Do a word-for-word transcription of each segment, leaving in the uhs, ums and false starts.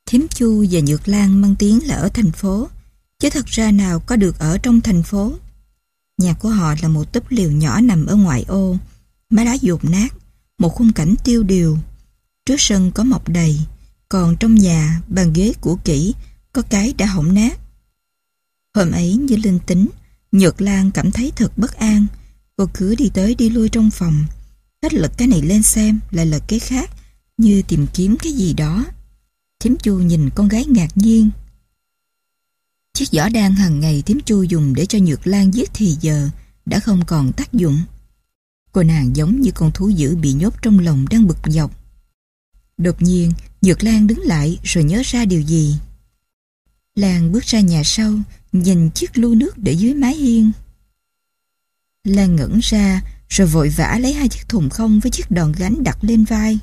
Thím Chu và Nhược Lan mang tiếng là ở thành phố, chứ thật ra nào có được ở trong thành phố. Nhà của họ là một túp lều nhỏ nằm ở ngoại ô, mái lá dột nát, một khung cảnh tiêu điều. Trước sân có mọc đầy, còn trong nhà bàn ghế cũ kỹ, có cái đã hỏng nát. Hôm ấy như linh tính, Nhược Lan cảm thấy thật bất an. Cô cứ đi tới đi lui trong phòng, hết lật cái này lên xem, lại lật cái khác, như tìm kiếm cái gì đó. Thím Chu nhìn con gái ngạc nhiên. Chiếc giỏ đan hàng ngày thím Chu dùng để cho Nhược Lan giết thì giờ đã không còn tác dụng. Cô nàng giống như con thú dữ bị nhốt trong lồng đang bực dọc. Đột nhiên, Nhược Lan đứng lại rồi nhớ ra điều gì. Lan bước ra nhà sau, nhìn chiếc lu nước để dưới mái hiên. Lan ngẩn ra rồi vội vã lấy hai chiếc thùng không với chiếc đòn gánh đặt lên vai.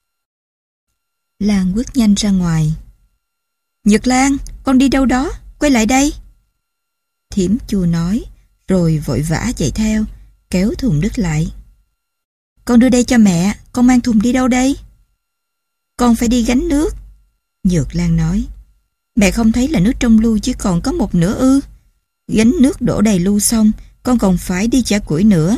Lan bước nhanh ra ngoài. Nhược Lan, con đi đâu đó? Quay lại đây. Thím Chu nói, rồi vội vã chạy theo, kéo thùng nước lại. Con đưa đây cho mẹ, con mang thùng đi đâu đây? Con phải đi gánh nước. Nhược Lan nói. Mẹ không thấy là nước trong lu chỉ còn có một nửa ư? Gánh nước đổ đầy lu xong, con còn phải đi chả củi nữa.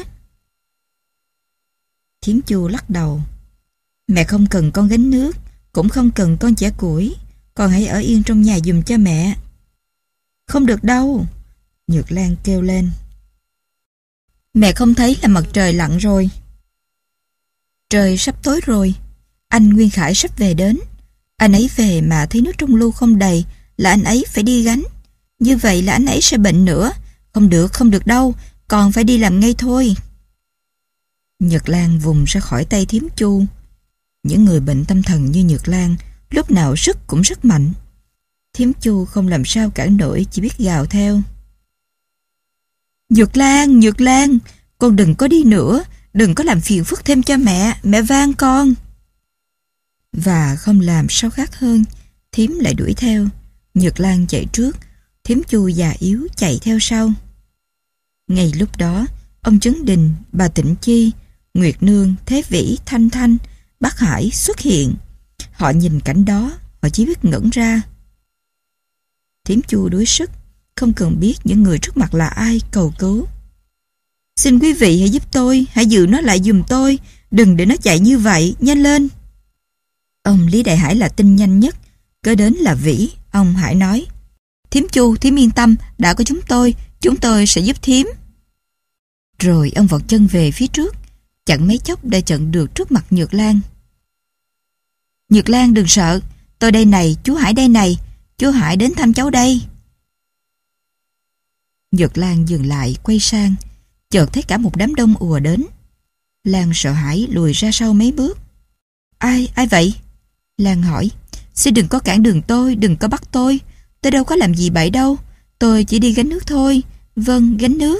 Thím Chu lắc đầu. Mẹ không cần con gánh nước, cũng không cần con chả củi. Con hãy ở yên trong nhà giùm cho mẹ. Không được đâu. Nhược Lan kêu lên. Mẹ không thấy là mặt trời lặn rồi. Trời sắp tối rồi. Anh Nguyên Khải sắp về đến. Anh ấy về mà thấy nước trong lu không đầy là anh ấy phải đi gánh. Như vậy là anh ấy sẽ bệnh nữa. Không được, không được đâu. Còn phải đi làm ngay thôi. Nhược Lan vùng ra khỏi tay thím Chu. Những người bệnh tâm thần như Nhược Lan lúc nào sức cũng rất mạnh. Thím Chu không làm sao cản nổi, chỉ biết gào theo. Nhược Lan, Nhược Lan, con đừng có đi nữa, đừng có làm phiền phức thêm cho mẹ, mẹ van con. Và không làm sao khác hơn, thím lại đuổi theo. Nhược Lan chạy trước, thím Chu già yếu chạy theo sau. Ngay lúc đó, ông Trấn Đình, bà Tịnh Chi, Nguyệt Nương, Thế Vĩ, Thanh Thanh, Bác Hải xuất hiện. Họ nhìn cảnh đó, họ chỉ biết ngẩn ra. Thím Chu đuối sức, không cần biết những người trước mặt là ai, cầu cứu. Xin quý vị hãy giúp tôi, hãy giữ nó lại giùm tôi, đừng để nó chạy như vậy, nhanh lên. Ông Lý Đại Hải là tin nhanh nhất, kế đến là Vĩ. Ông Hải nói, thím Chu, thím yên tâm, đã có chúng tôi, chúng tôi sẽ giúp thím. Rồi ông vọt chân về phía trước, chẳng mấy chốc đã chặn được trước mặt Nhược Lan. Nhược Lan đừng sợ, tôi đây này, chú Hải đây này, chú Hải đến thăm cháu đây. Nhược Lan dừng lại, quay sang, chợt thấy cả một đám đông ùa đến. Lan sợ hãi lùi ra sau mấy bước. Ai, ai vậy? Lan hỏi. Xin đừng có cản đường tôi, đừng có bắt tôi. Tôi đâu có làm gì bậy đâu. Tôi chỉ đi gánh nước thôi. Vâng, gánh nước.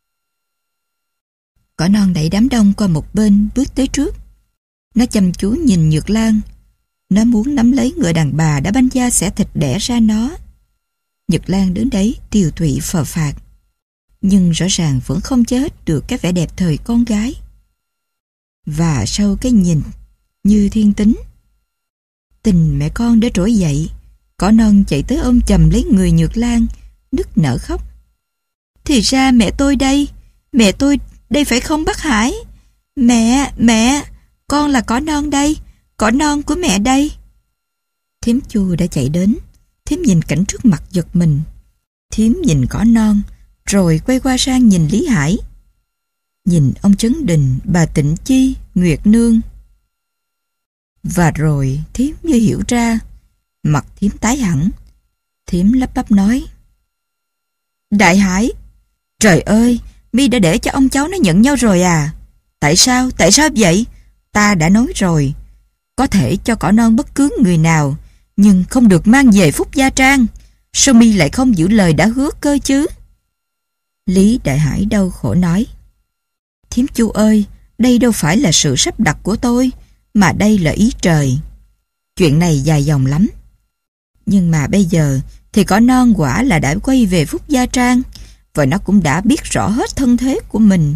Cỏ non đẩy đám đông qua một bên, bước tới trước. Nó chăm chú nhìn Nhược Lan. Nó muốn nắm lấy người đàn bà đã banh da xẻ thịt đẻ ra nó. Nhược Lan đến đấy tiều tụy phờ phạc, nhưng rõ ràng vẫn không che hết được cái vẻ đẹp thời con gái. Và sau cái nhìn như thiên tính, tình mẹ con đã trỗi dậy. Cỏ non chạy tới ôm chầm lấy người Nhược Lan, nức nở khóc. Thì ra mẹ tôi đây, mẹ tôi đây phải không bác Hải? Mẹ, mẹ, con là cỏ non đây, cỏ non của mẹ đây. Thím Chu đã chạy đến. Thím nhìn cảnh trước mặt giật mình. Thím nhìn cỏ non, rồi quay qua sang nhìn Lý Hải. Nhìn ông Trấn Đình, bà Tịnh Chi, Nguyệt Nương. Và rồi thím như hiểu ra. Mặt thím tái hẳn. Thím lắp bắp nói. Đại Hải, trời ơi, mi đã để cho ông cháu nó nhận nhau rồi à? Tại sao, tại sao vậy? Ta đã nói rồi, có thể cho cỏ non bất cứ người nào, nhưng không được mang về Phúc Gia Trang. Sao mi lại không giữ lời đã hứa cơ chứ? Lý Đại Hải đau khổ nói. Thím Chu ơi, đây đâu phải là sự sắp đặt của tôi, mà đây là ý trời. Chuyện này dài dòng lắm. Nhưng mà bây giờ thì cỏ non quả là đã quay về Phúc Gia Trang, và nó cũng đã biết rõ hết thân thế của mình.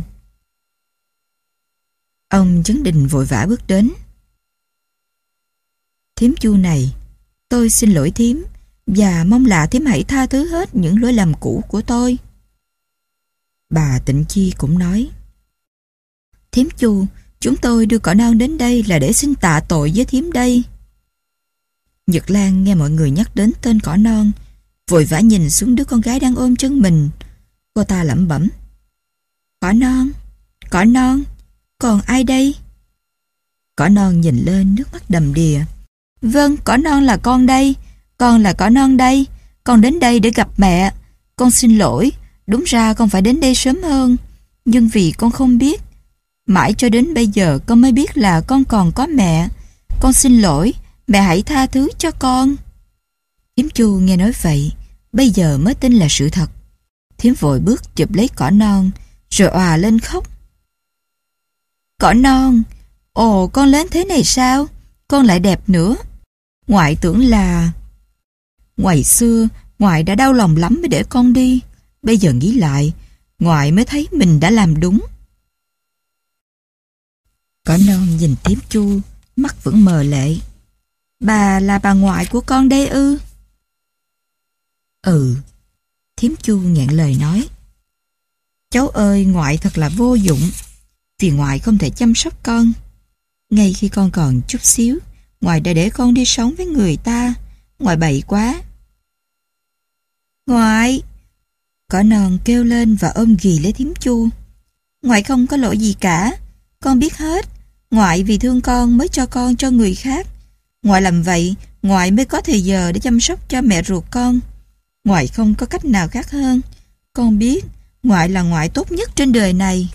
Ông Trấn Đình vội vã bước đến. Thím Chu này, Tôi xin lỗi thím và mong là thím hãy tha thứ hết những lỗi lầm cũ của tôi. Bà Tịnh Chi cũng nói: Thím Chu, chúng tôi đưa cỏ non đến đây là để xin tạ tội với thím đây. Nhật Lan nghe mọi người nhắc đến tên cỏ non, vội vã nhìn xuống đứa con gái đang ôm chân mình. Cô ta lẩm bẩm: Cỏ non, cỏ non, còn ai đây? Cỏ non nhìn lên, nước mắt đầm đìa. Vâng, cỏ non là con đây, con là cỏ non đây, con đến đây để gặp mẹ. Con xin lỗi, đúng ra con phải đến đây sớm hơn, nhưng vì con không biết. Mãi cho đến bây giờ con mới biết là con còn có mẹ. Con xin lỗi, mẹ hãy tha thứ cho con. Thím Chu nghe nói vậy, bây giờ mới tin là sự thật. Thím vội bước chụp lấy cỏ non, rồi òa lên khóc. Cỏ non, ồ con lớn thế này sao? Con lại đẹp nữa. Ngoại tưởng là... Ngày xưa, ngoại đã đau lòng lắm mới để con đi. Bây giờ nghĩ lại, ngoại mới thấy mình đã làm đúng. Cỏ non nhìn thím Chu, mắt vẫn mờ lệ. Bà là bà ngoại của con đây ư? Ừ. Thím Chu nghẹn lời nói. Cháu ơi, ngoại thật là vô dụng, vì ngoại không thể chăm sóc con. Ngay khi con còn chút xíu, ngoại đã để con đi sống với người ta. Ngoại bậy quá. Ngoại! Cỏ non kêu lên và ôm ghì lấy thím Chu. Ngoại không có lỗi gì cả, con biết hết. Ngoại vì thương con mới cho con cho người khác. Ngoại làm vậy, ngoại mới có thời giờ để chăm sóc cho mẹ ruột con. Ngoại không có cách nào khác hơn. Con biết, ngoại là ngoại tốt nhất trên đời này.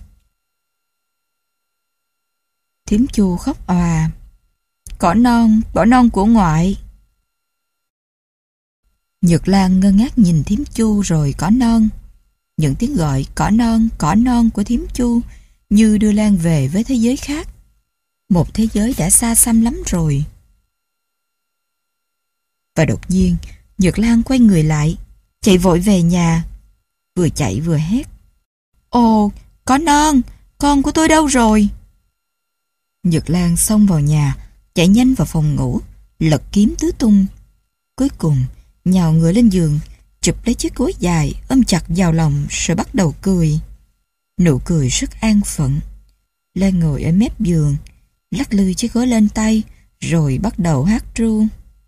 Thím Chu khóc òa. Cỏ non, cỏ non của ngoại. Nhật Lan ngơ ngác nhìn thím Chu rồi cỏ non. Những tiếng gọi cỏ non, cỏ non của thím Chu như đưa Lan về với thế giới khác. Một thế giới đã xa xăm lắm rồi. Và đột nhiên, Nhật Lan quay người lại, chạy vội về nhà, vừa chạy vừa hét. Ồ, cỏ non, con của tôi đâu rồi? Nhật Lan xông vào nhà, chạy nhanh vào phòng ngủ, lật kiếm tứ tung. Cuối cùng, nhào người lên giường, chụp lấy chiếc gối dài, ôm chặt vào lòng rồi bắt đầu cười. Nụ cười rất an phận. Lan ngồi ở mép giường, lắc lư chiếc gối lên tay, rồi bắt đầu hát ru.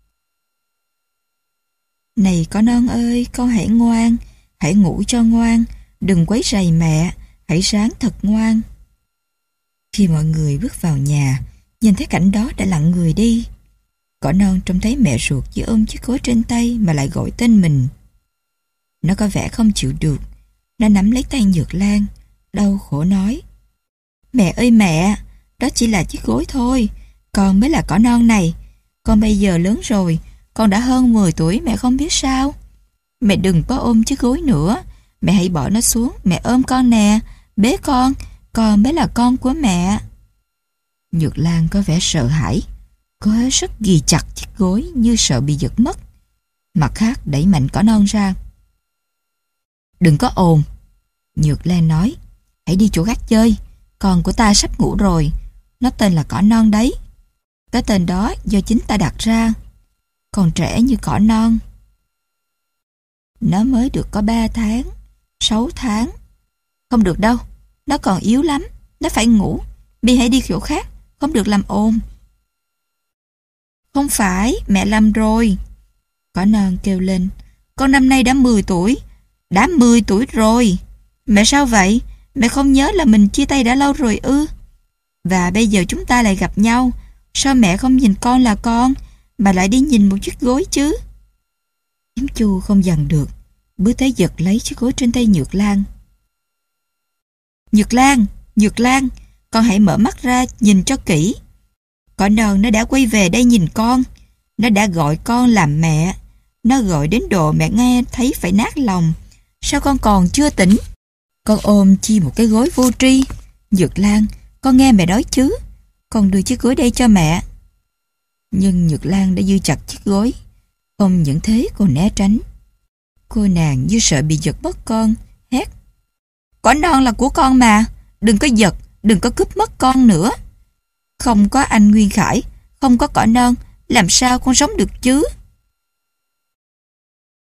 Này cỏ non ơi, con hãy ngoan, hãy ngủ cho ngoan, đừng quấy rầy mẹ, hãy ráng thật ngoan. Khi mọi người bước vào nhà, nhìn thấy cảnh đó đã lặng người đi. Cỏ non trông thấy mẹ ruột chỉ ôm chiếc gối trên tay mà lại gọi tên mình. Nó có vẻ không chịu được. Nó nắm lấy tay Nhược Lan, đau khổ nói. Mẹ ơi mẹ, đó chỉ là chiếc gối thôi, con mới là cỏ non này. Con bây giờ lớn rồi, con đã hơn mười tuổi, mẹ không biết sao. Mẹ đừng có ôm chiếc gối nữa, mẹ hãy bỏ nó xuống, mẹ ôm con nè, bế con, con mới là con của mẹ. Nhược Lan có vẻ sợ hãi. Cô hết sức ghì chặt chiếc gối như sợ bị giật mất. Mặt khác đẩy mạnh cỏ non ra. Đừng có ồn, Nhược Lan nói. Hãy đi chỗ khác chơi, con của ta sắp ngủ rồi. Nó tên là cỏ non đấy. Cái tên đó do chính ta đặt ra. Còn trẻ như cỏ non. Nó mới được có ba tháng, sáu tháng. Không được đâu, nó còn yếu lắm, nó phải ngủ. Bi hãy đi chỗ khác, không được làm ồn. Không phải, mẹ làm rồi. Cỏ non kêu lên. Con năm nay đã mười tuổi. Đã mười tuổi rồi. Mẹ sao vậy? Mẹ không nhớ là mình chia tay đã lâu rồi ư? Và bây giờ chúng ta lại gặp nhau. Sao mẹ không nhìn con là con, mà lại đi nhìn một chiếc gối chứ? Thím Chu không dằn được, bước tới giật lấy chiếc gối trên tay Nhược Lan. Nhược Lan, Nhược Lan, con hãy mở mắt ra nhìn cho kỹ. Cỏ non nó đã quay về đây nhìn con. Nó đã gọi con làm mẹ. Nó gọi đến độ mẹ nghe thấy phải nát lòng. Sao con còn chưa tỉnh? Con ôm chi một cái gối vô tri. Nhược Lan, con nghe mẹ nói chứ. Con đưa chiếc gối đây cho mẹ. Nhưng Nhược Lan đã giữ chặt chiếc gối. Không những thế còn né tránh. Cô nàng như sợ bị giật mất con, hét. Cỏ non là của con mà. Đừng có giật, đừng có cướp mất con nữa. Không có anh Nguyên Khải, không có cỏ non, làm sao con sống được chứ?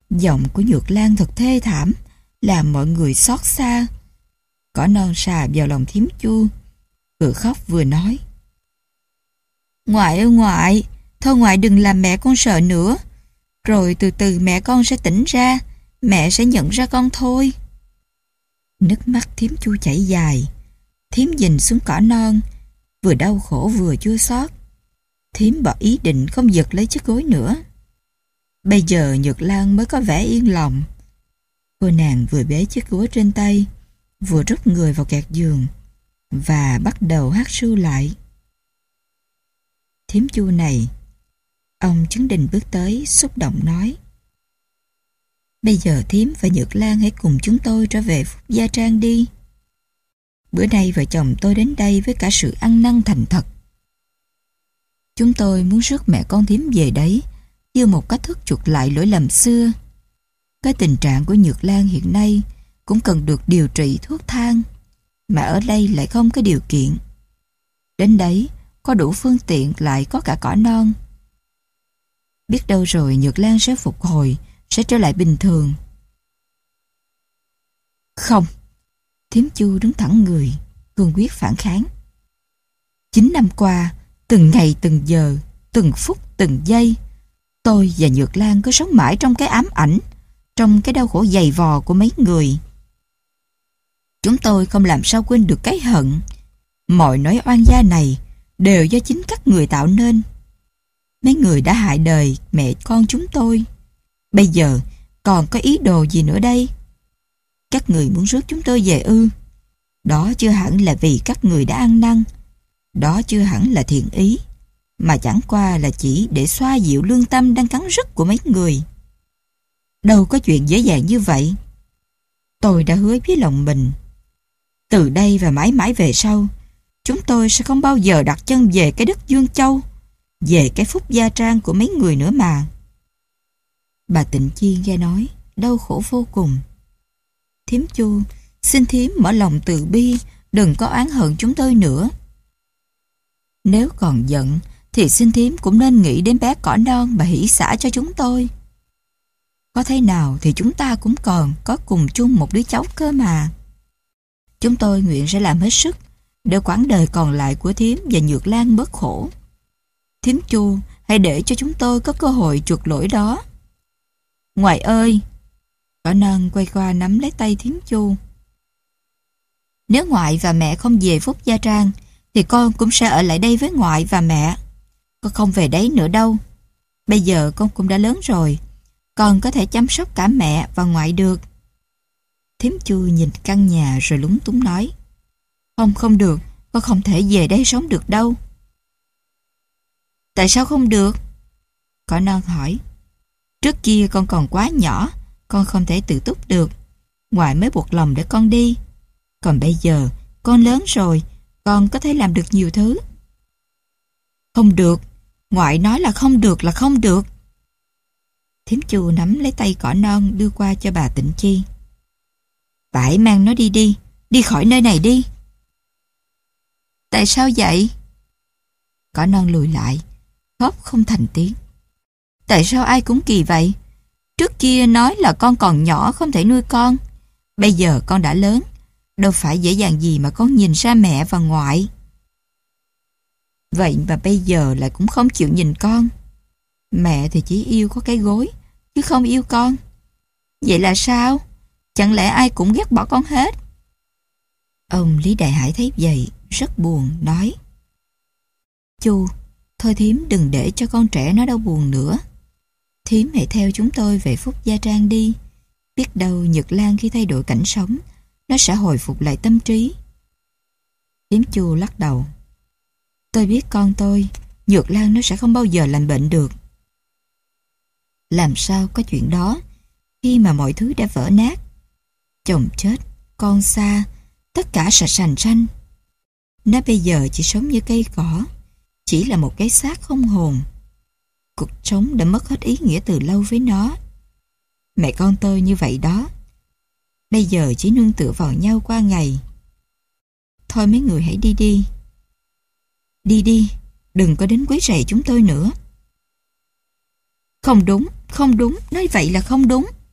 Giọng của Nhược Lan thật thê thảm, làm mọi người xót xa. Cỏ non sà vào lòng Thím Chu, vừa khóc vừa nói: Ngoại ơi ngoại, thôi ngoại đừng làm mẹ con sợ nữa. Rồi từ từ mẹ con sẽ tỉnh ra, mẹ sẽ nhận ra con thôi. Nước mắt Thím Chu chảy dài. Thím nhìn xuống cỏ non, vừa đau khổ vừa chua xót. Thím bỏ ý định không giật lấy chiếc gối nữa. Bây giờ Nhược Lan mới có vẻ yên lòng. Cô nàng vừa bế chiếc gối trên tay, vừa rút người vào kẹt giường và bắt đầu hát ru lại. Thím Chu này, ông Trấn Đình bước tới xúc động nói: Bây giờ thím và Nhược Lan hãy cùng chúng tôi trở về Phúc Gia Trang đi. Bữa nay vợ chồng tôi đến đây với cả sự ăn năn thành thật. Chúng tôi muốn rước mẹ con thím về đấy, như một cách thức chuộc lại lỗi lầm xưa. Cái tình trạng của Nhược Lan hiện nay cũng cần được điều trị thuốc thang, mà ở đây lại không có điều kiện. Đến đấy, có đủ phương tiện lại có cả cỏ non. Biết đâu rồi Nhược Lan sẽ phục hồi, sẽ trở lại bình thường. Không, Thím Chu đứng thẳng người, cương quyết phản kháng. Chín năm qua, từng ngày từng giờ, từng phút từng giây, tôi và Nhược Lan cứ sống mãi trong cái ám ảnh, trong cái đau khổ dày vò của mấy người. Chúng tôi không làm sao quên được cái hận. Mọi nỗi oan gia này đều do chính các người tạo nên. Mấy người đã hại đời mẹ con chúng tôi. Bây giờ còn có ý đồ gì nữa đây? Các người muốn rước chúng tôi về ư? Đó chưa hẳn là vì các người đã ăn năn. Đó chưa hẳn là thiện ý, mà chẳng qua là chỉ để xoa dịu lương tâm đang cắn rứt của mấy người. Đâu có chuyện dễ dàng như vậy. Tôi đã hứa với lòng mình, từ đây và mãi mãi về sau, chúng tôi sẽ không bao giờ đặt chân về cái đất Dương Châu, về cái Phúc Gia Trang của mấy người nữa mà. Bà Tịnh Chi nghe nói, đau khổ vô cùng. Thím Chu, xin thím mở lòng từ bi, đừng có oán hận chúng tôi nữa. Nếu còn giận, thì xin thím cũng nên nghĩ đến bé cỏ non mà hỷ xả cho chúng tôi. Có thế nào thì chúng ta cũng còn có cùng chung một đứa cháu cơ mà. Chúng tôi nguyện sẽ làm hết sức để quãng đời còn lại của thím và Nhược Lan bớt khổ. Thím Chu, hãy để cho chúng tôi có cơ hội chuộc lỗi đó. Ngoại ơi! Cỏ non quay qua nắm lấy tay thím Chu. Nếu ngoại và mẹ không về Phúc Gia Trang, thì con cũng sẽ ở lại đây với ngoại và mẹ. Con không về đấy nữa đâu. Bây giờ con cũng đã lớn rồi, con có thể chăm sóc cả mẹ và ngoại được. Thím Chu nhìn căn nhà rồi lúng túng nói: Không, không được, con không thể về đây sống được đâu. Tại sao không được? Cỏ non hỏi. Trước kia con còn quá nhỏ, con không thể tự túc được. Ngoại mới buộc lòng để con đi. Còn bây giờ, con lớn rồi, con có thể làm được nhiều thứ. Không được, ngoại nói là không được là không được. Thím Chu nắm lấy tay cỏ non đưa qua cho bà Tịnh Chi. Phải mang nó đi đi, đi khỏi nơi này đi. Tại sao vậy? Cỏ non lùi lại, khóc không thành tiếng. Tại sao ai cũng kỳ vậy? Trước kia nói là con còn nhỏ không thể nuôi con. Bây giờ con đã lớn, đâu phải dễ dàng gì mà con nhìn ra mẹ và ngoại. Vậy mà bây giờ lại cũng không chịu nhìn con. Mẹ thì chỉ yêu có cái gối, chứ không yêu con. Vậy là sao? Chẳng lẽ ai cũng ghét bỏ con hết? Ông Lý Đại Hải thấy vậy, rất buồn, nói: Chu, thôi thím đừng để cho con trẻ nó đau buồn nữa. Thím hãy theo chúng tôi về Phúc Gia Trang đi. Biết đâu Nhược Lan khi thay đổi cảnh sống, nó sẽ hồi phục lại tâm trí. Thím Chu lắc đầu. Tôi biết con tôi, Nhược Lan nó sẽ không bao giờ lành bệnh được. Làm sao có chuyện đó khi mà mọi thứ đã vỡ nát? Chồng chết, con xa, tất cả sạch sành xanh. Nó bây giờ chỉ sống như cây cỏ, chỉ là một cái xác không hồn. Cuộc sống đã mất hết ý nghĩa từ lâu với nó. Mẹ con tôi như vậy đó, bây giờ chỉ nương tựa vào nhau qua ngày. Thôi mấy người hãy đi đi. Đi đi, đừng có đến quấy rầy chúng tôi nữa. Không đúng, không đúng, nói vậy là không đúng.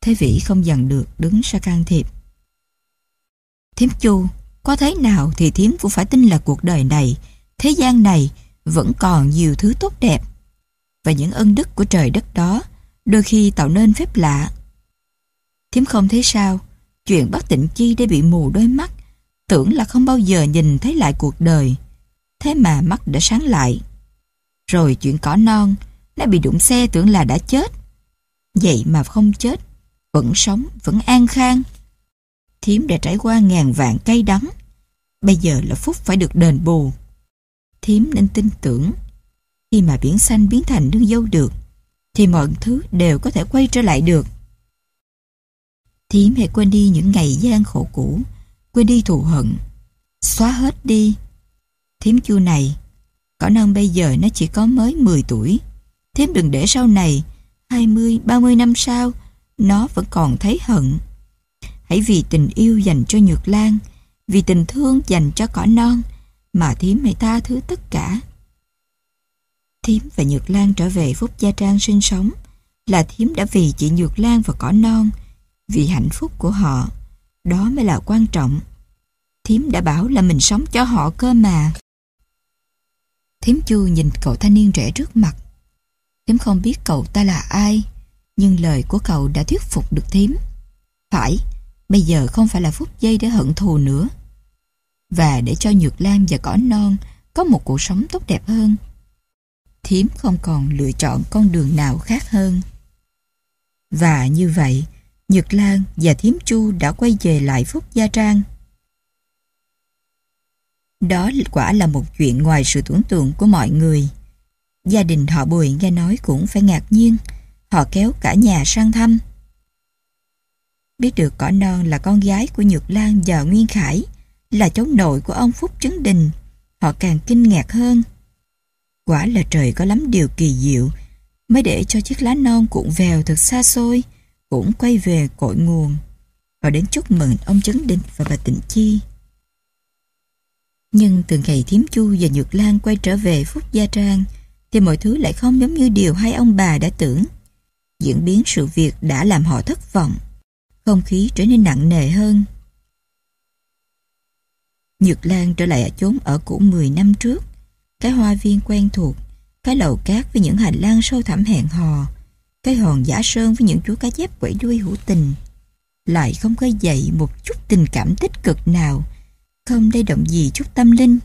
Thế Vĩ không dằn được đứng ra can thiệp. Thím Chu, có thế nào thì thím cũng phải tin là cuộc đời này, thế gian này vẫn còn nhiều thứ tốt đẹp. Và những ân đức của trời đất đó đôi khi tạo nên phép lạ. Thím không thấy sao? Chuyện bác Tịnh Chi để bị mù đôi mắt, tưởng là không bao giờ nhìn thấy lại cuộc đời. Thế mà mắt đã sáng lại. Rồi chuyện cỏ non, nó bị đụng xe tưởng là đã chết. Vậy mà không chết, vẫn sống, vẫn an khang. Thím đã trải qua ngàn vạn cay đắng. Bây giờ là phúc phải được đền bù. Thím nên tin tưởng. Khi mà biển xanh biến thành nương dâu được, thì mọi thứ đều có thể quay trở lại được. Thím hãy quên đi những ngày gian khổ cũ, quên đi thù hận, xóa hết đi. Thím Chu này, cỏ non bây giờ nó chỉ có mới mười tuổi. Thím đừng để sau này, hai mươi, ba mươi năm sau, nó vẫn còn thấy hận. Hãy vì tình yêu dành cho Nhược Lan, vì tình thương dành cho cỏ non, mà thím hãy tha thứ tất cả. Thím và Nhược Lan trở về Phúc Gia Trang sinh sống, là thím đã vì chị Nhược Lan và cỏ non, vì hạnh phúc của họ. Đó mới là quan trọng. Thím đã bảo là mình sống cho họ cơ mà. Thím Chu nhìn cậu thanh niên trẻ trước mặt. Thím không biết cậu ta là ai, nhưng lời của cậu đã thuyết phục được thím. Phải, bây giờ không phải là phút giây để hận thù nữa, và để cho Nhược Lan và cỏ non có một cuộc sống tốt đẹp hơn. Thím không còn lựa chọn con đường nào khác hơn. Và như vậy, Nhược Lan và thím Chu đã quay về lại Phúc Gia Trang. Đó quả là một chuyện ngoài sự tưởng tượng của mọi người. Gia đình họ Bùi nghe nói cũng phải ngạc nhiên. Họ kéo cả nhà sang thăm. Biết được cỏ non là con gái của Nhược Lan và Nguyên Khải, là cháu nội của ông Phúc Trấn Đình, họ càng kinh ngạc hơn. Quả là trời có lắm điều kỳ diệu, mới để cho chiếc lá non cuộn vèo thật xa xôi cũng quay về cội nguồn. Họ đến chúc mừng ông Trấn Đình và bà Tịnh Chi. Nhưng từ ngày thím Chu và Nhược Lan quay trở về Phúc Gia Trang, thì mọi thứ lại không giống như điều hai ông bà đã tưởng. Diễn biến sự việc đã làm họ thất vọng. Không khí trở nên nặng nề hơn. Nhược Lan trở lại chốn ở cũ mười năm trước. Cái hoa viên quen thuộc, cái lầu cát với những hành lang sâu thẳm hẹn hò, cái hòn giả sơn với những chú cá chép quẩy đuôi hữu tình, lại không khơi dậy một chút tình cảm tích cực nào, không lay động gì chút tâm linh.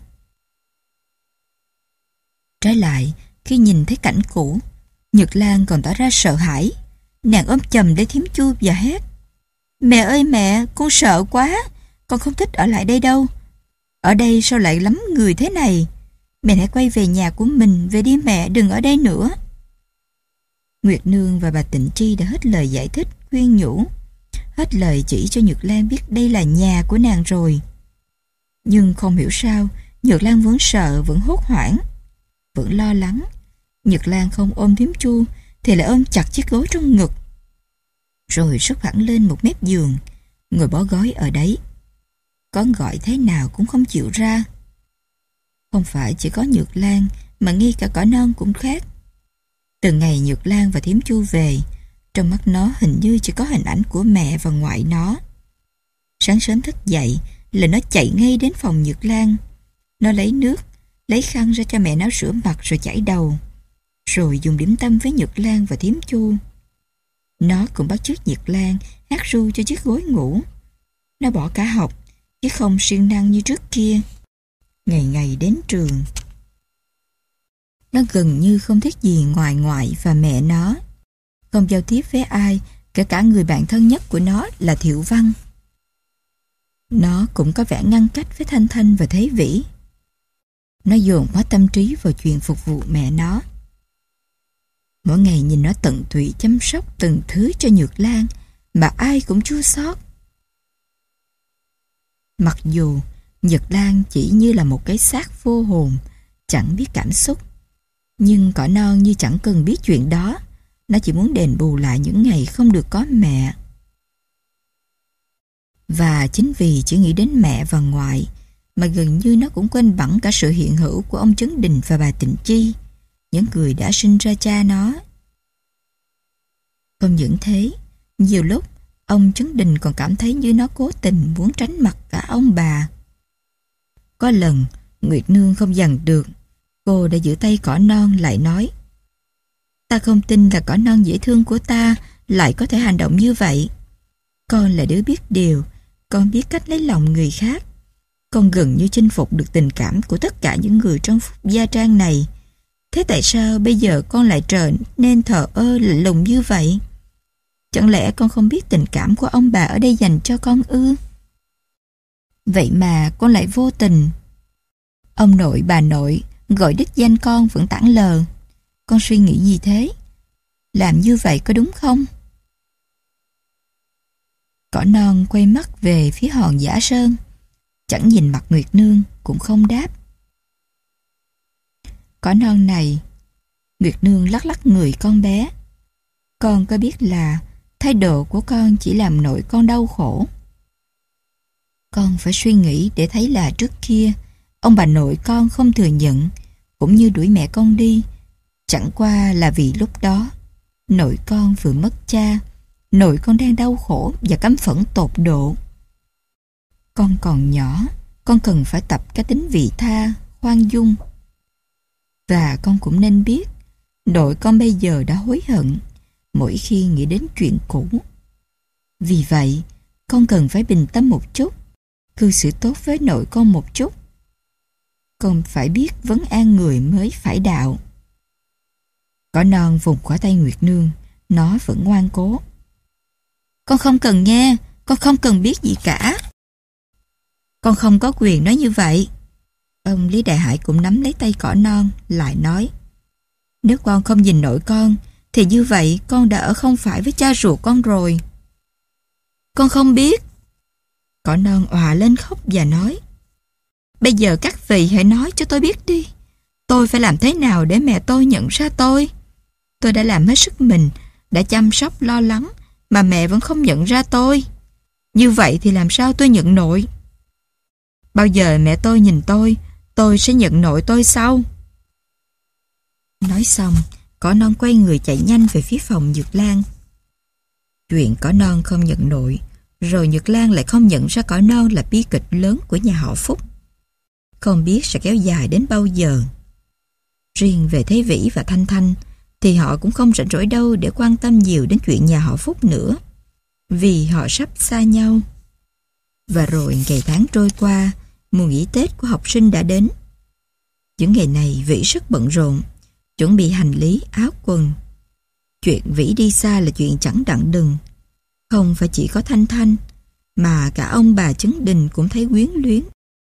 Trái lại, khi nhìn thấy cảnh cũ, Nhược Lan còn tỏ ra sợ hãi. Nàng ôm chầm lấy thím Chu và hét: "Mẹ ơi mẹ, con sợ quá, con không thích ở lại đây đâu. Ở đây sao lại lắm người thế này? Mẹ hãy quay về nhà của mình, về đi mẹ, đừng ở đây nữa." Nguyệt Nương và bà Tịnh Chi đã hết lời giải thích, khuyên nhủ, hết lời chỉ cho Nhược Lan biết đây là nhà của nàng rồi. Nhưng không hiểu sao, Nhược Lan vẫn sợ, vẫn hốt hoảng, vẫn lo lắng. Nhược Lan không ôm thím Chu thì lại ôm chặt chiếc gối trong ngực, rồi sốc hẳn lên một mép giường, ngồi bó gối ở đấy. Có gọi thế nào cũng không chịu ra. Không phải chỉ có Nhược Lan, mà ngay cả cỏ non cũng khác. Từ ngày Nhược Lan và thím Chu về, trong mắt nó hình như chỉ có hình ảnh của mẹ và ngoại nó. Sáng sớm thức dậy là nó chạy ngay đến phòng Nhược Lan. Nó lấy nước, lấy khăn ra cho mẹ nó rửa mặt rồi chải đầu, rồi dùng điểm tâm với Nhược Lan và thím Chu. Nó cũng bắt chước Nhược Lan hát ru cho chiếc gối ngủ. Nó bỏ cả học, chứ không siêng năng như trước kia. Ngày ngày đến trường. Nó gần như không thích gì ngoài ngoại và mẹ nó. Không giao tiếp với ai, kể cả người bạn thân nhất của nó là Thiệu Văn. Nó cũng có vẻ ngăn cách với Thanh Thanh và Thế Vĩ. Nó dồn quá tâm trí vào chuyện phục vụ mẹ nó. Mỗi ngày nhìn nó tận tụy chăm sóc từng thứ cho Nhược Lan mà ai cũng chua xót. Mặc dù Nhược Lan chỉ như là một cái xác vô hồn, chẳng biết cảm xúc, nhưng cỏ non như chẳng cần biết chuyện đó. Nó chỉ muốn đền bù lại những ngày không được có mẹ. Và chính vì chỉ nghĩ đến mẹ và ngoại, mà gần như nó cũng quên bẵng cả sự hiện hữu của ông Trấn Đình và bà Tịnh Chi, những người đã sinh ra cha nó. Không những thế, nhiều lúc Ông Trấn Đình còn cảm thấy như nó cố tình muốn tránh mặt cả ông bà. Có lần, Nguyệt Nương không dằn được, cô đã giữ tay cỏ non lại nói: ta không tin là cỏ non dễ thương của ta lại có thể hành động như vậy. Con là đứa biết điều, con biết cách lấy lòng người khác. Con gần như chinh phục được tình cảm của tất cả những người trong Phúc Gia Trang này. Thế tại sao bây giờ con lại trở nên thờ ơ lạnh lùng như vậy? Chẳng lẽ con không biết tình cảm của ông bà ở đây dành cho con ư? Vậy mà con lại vô tình. Ông nội bà nội gọi đích danh con vẫn tảng lờ. Con suy nghĩ gì thế? Làm như vậy có đúng không? Cỏ non quay mắt về phía hòn Giả Sơn, chẳng nhìn mặt Nguyệt Nương, cũng không đáp. Cỏ non này, Nguyệt Nương lắc lắc người con bé. Con có biết là thái độ của con chỉ làm nội con đau khổ. Con phải suy nghĩ để thấy là trước kia ông bà nội con không thừa nhận cũng như đuổi mẹ con đi, chẳng qua là vì lúc đó nội con vừa mất cha, nội con đang đau khổ và căm phẫn tột độ. Con còn nhỏ, con cần phải tập cái tính vị tha, khoan dung. Và con cũng nên biết nội con bây giờ đã hối hận mỗi khi nghĩ đến chuyện cũ. Vì vậy, con cần phải bình tâm một chút, cư xử tốt với nội con một chút. Con phải biết vấn an người mới phải đạo. Cỏ non vùng khỏi tay Nguyệt Nương, nó vẫn ngoan cố. Con không cần nghe, con không cần biết gì cả. Con không có quyền nói như vậy. Ông Lý Đại Hải cũng nắm lấy tay cỏ non, lại nói: nếu con không nhìn nội con, thì như vậy con đã ở không phải với cha ruột con rồi. Con không biết. Cỏ non òa lên khóc và nói: bây giờ các vị hãy nói cho tôi biết đi. Tôi phải làm thế nào để mẹ tôi nhận ra tôi? Tôi đã làm hết sức mình, đã chăm sóc lo lắng, mà mẹ vẫn không nhận ra tôi. Như vậy thì làm sao tôi nhận nội? Bao giờ mẹ tôi nhìn tôi, tôi sẽ nhận nội tôi sau. Nói xong, cỏ non quay người chạy nhanh về phía phòng Nhược Lan. Chuyện cỏ non không nhận nội, rồi Nhược Lan lại không nhận ra cỏ non là bi kịch lớn của nhà họ Phúc. Không biết sẽ kéo dài đến bao giờ. Riêng về Thế Vĩ và Thanh Thanh thì họ cũng không rảnh rỗi đâu để quan tâm nhiều đến chuyện nhà họ Phúc nữa, vì họ sắp xa nhau. Và rồi ngày tháng trôi qua, mùa nghỉ Tết của học sinh đã đến. Những ngày này Vĩ rất bận rộn, chuẩn bị hành lý, áo quần. Chuyện Vĩ đi xa là chuyện chẳng đặng đừng. Không phải chỉ có Thanh Thanh, mà cả ông bà Trấn Đình cũng thấy quyến luyến.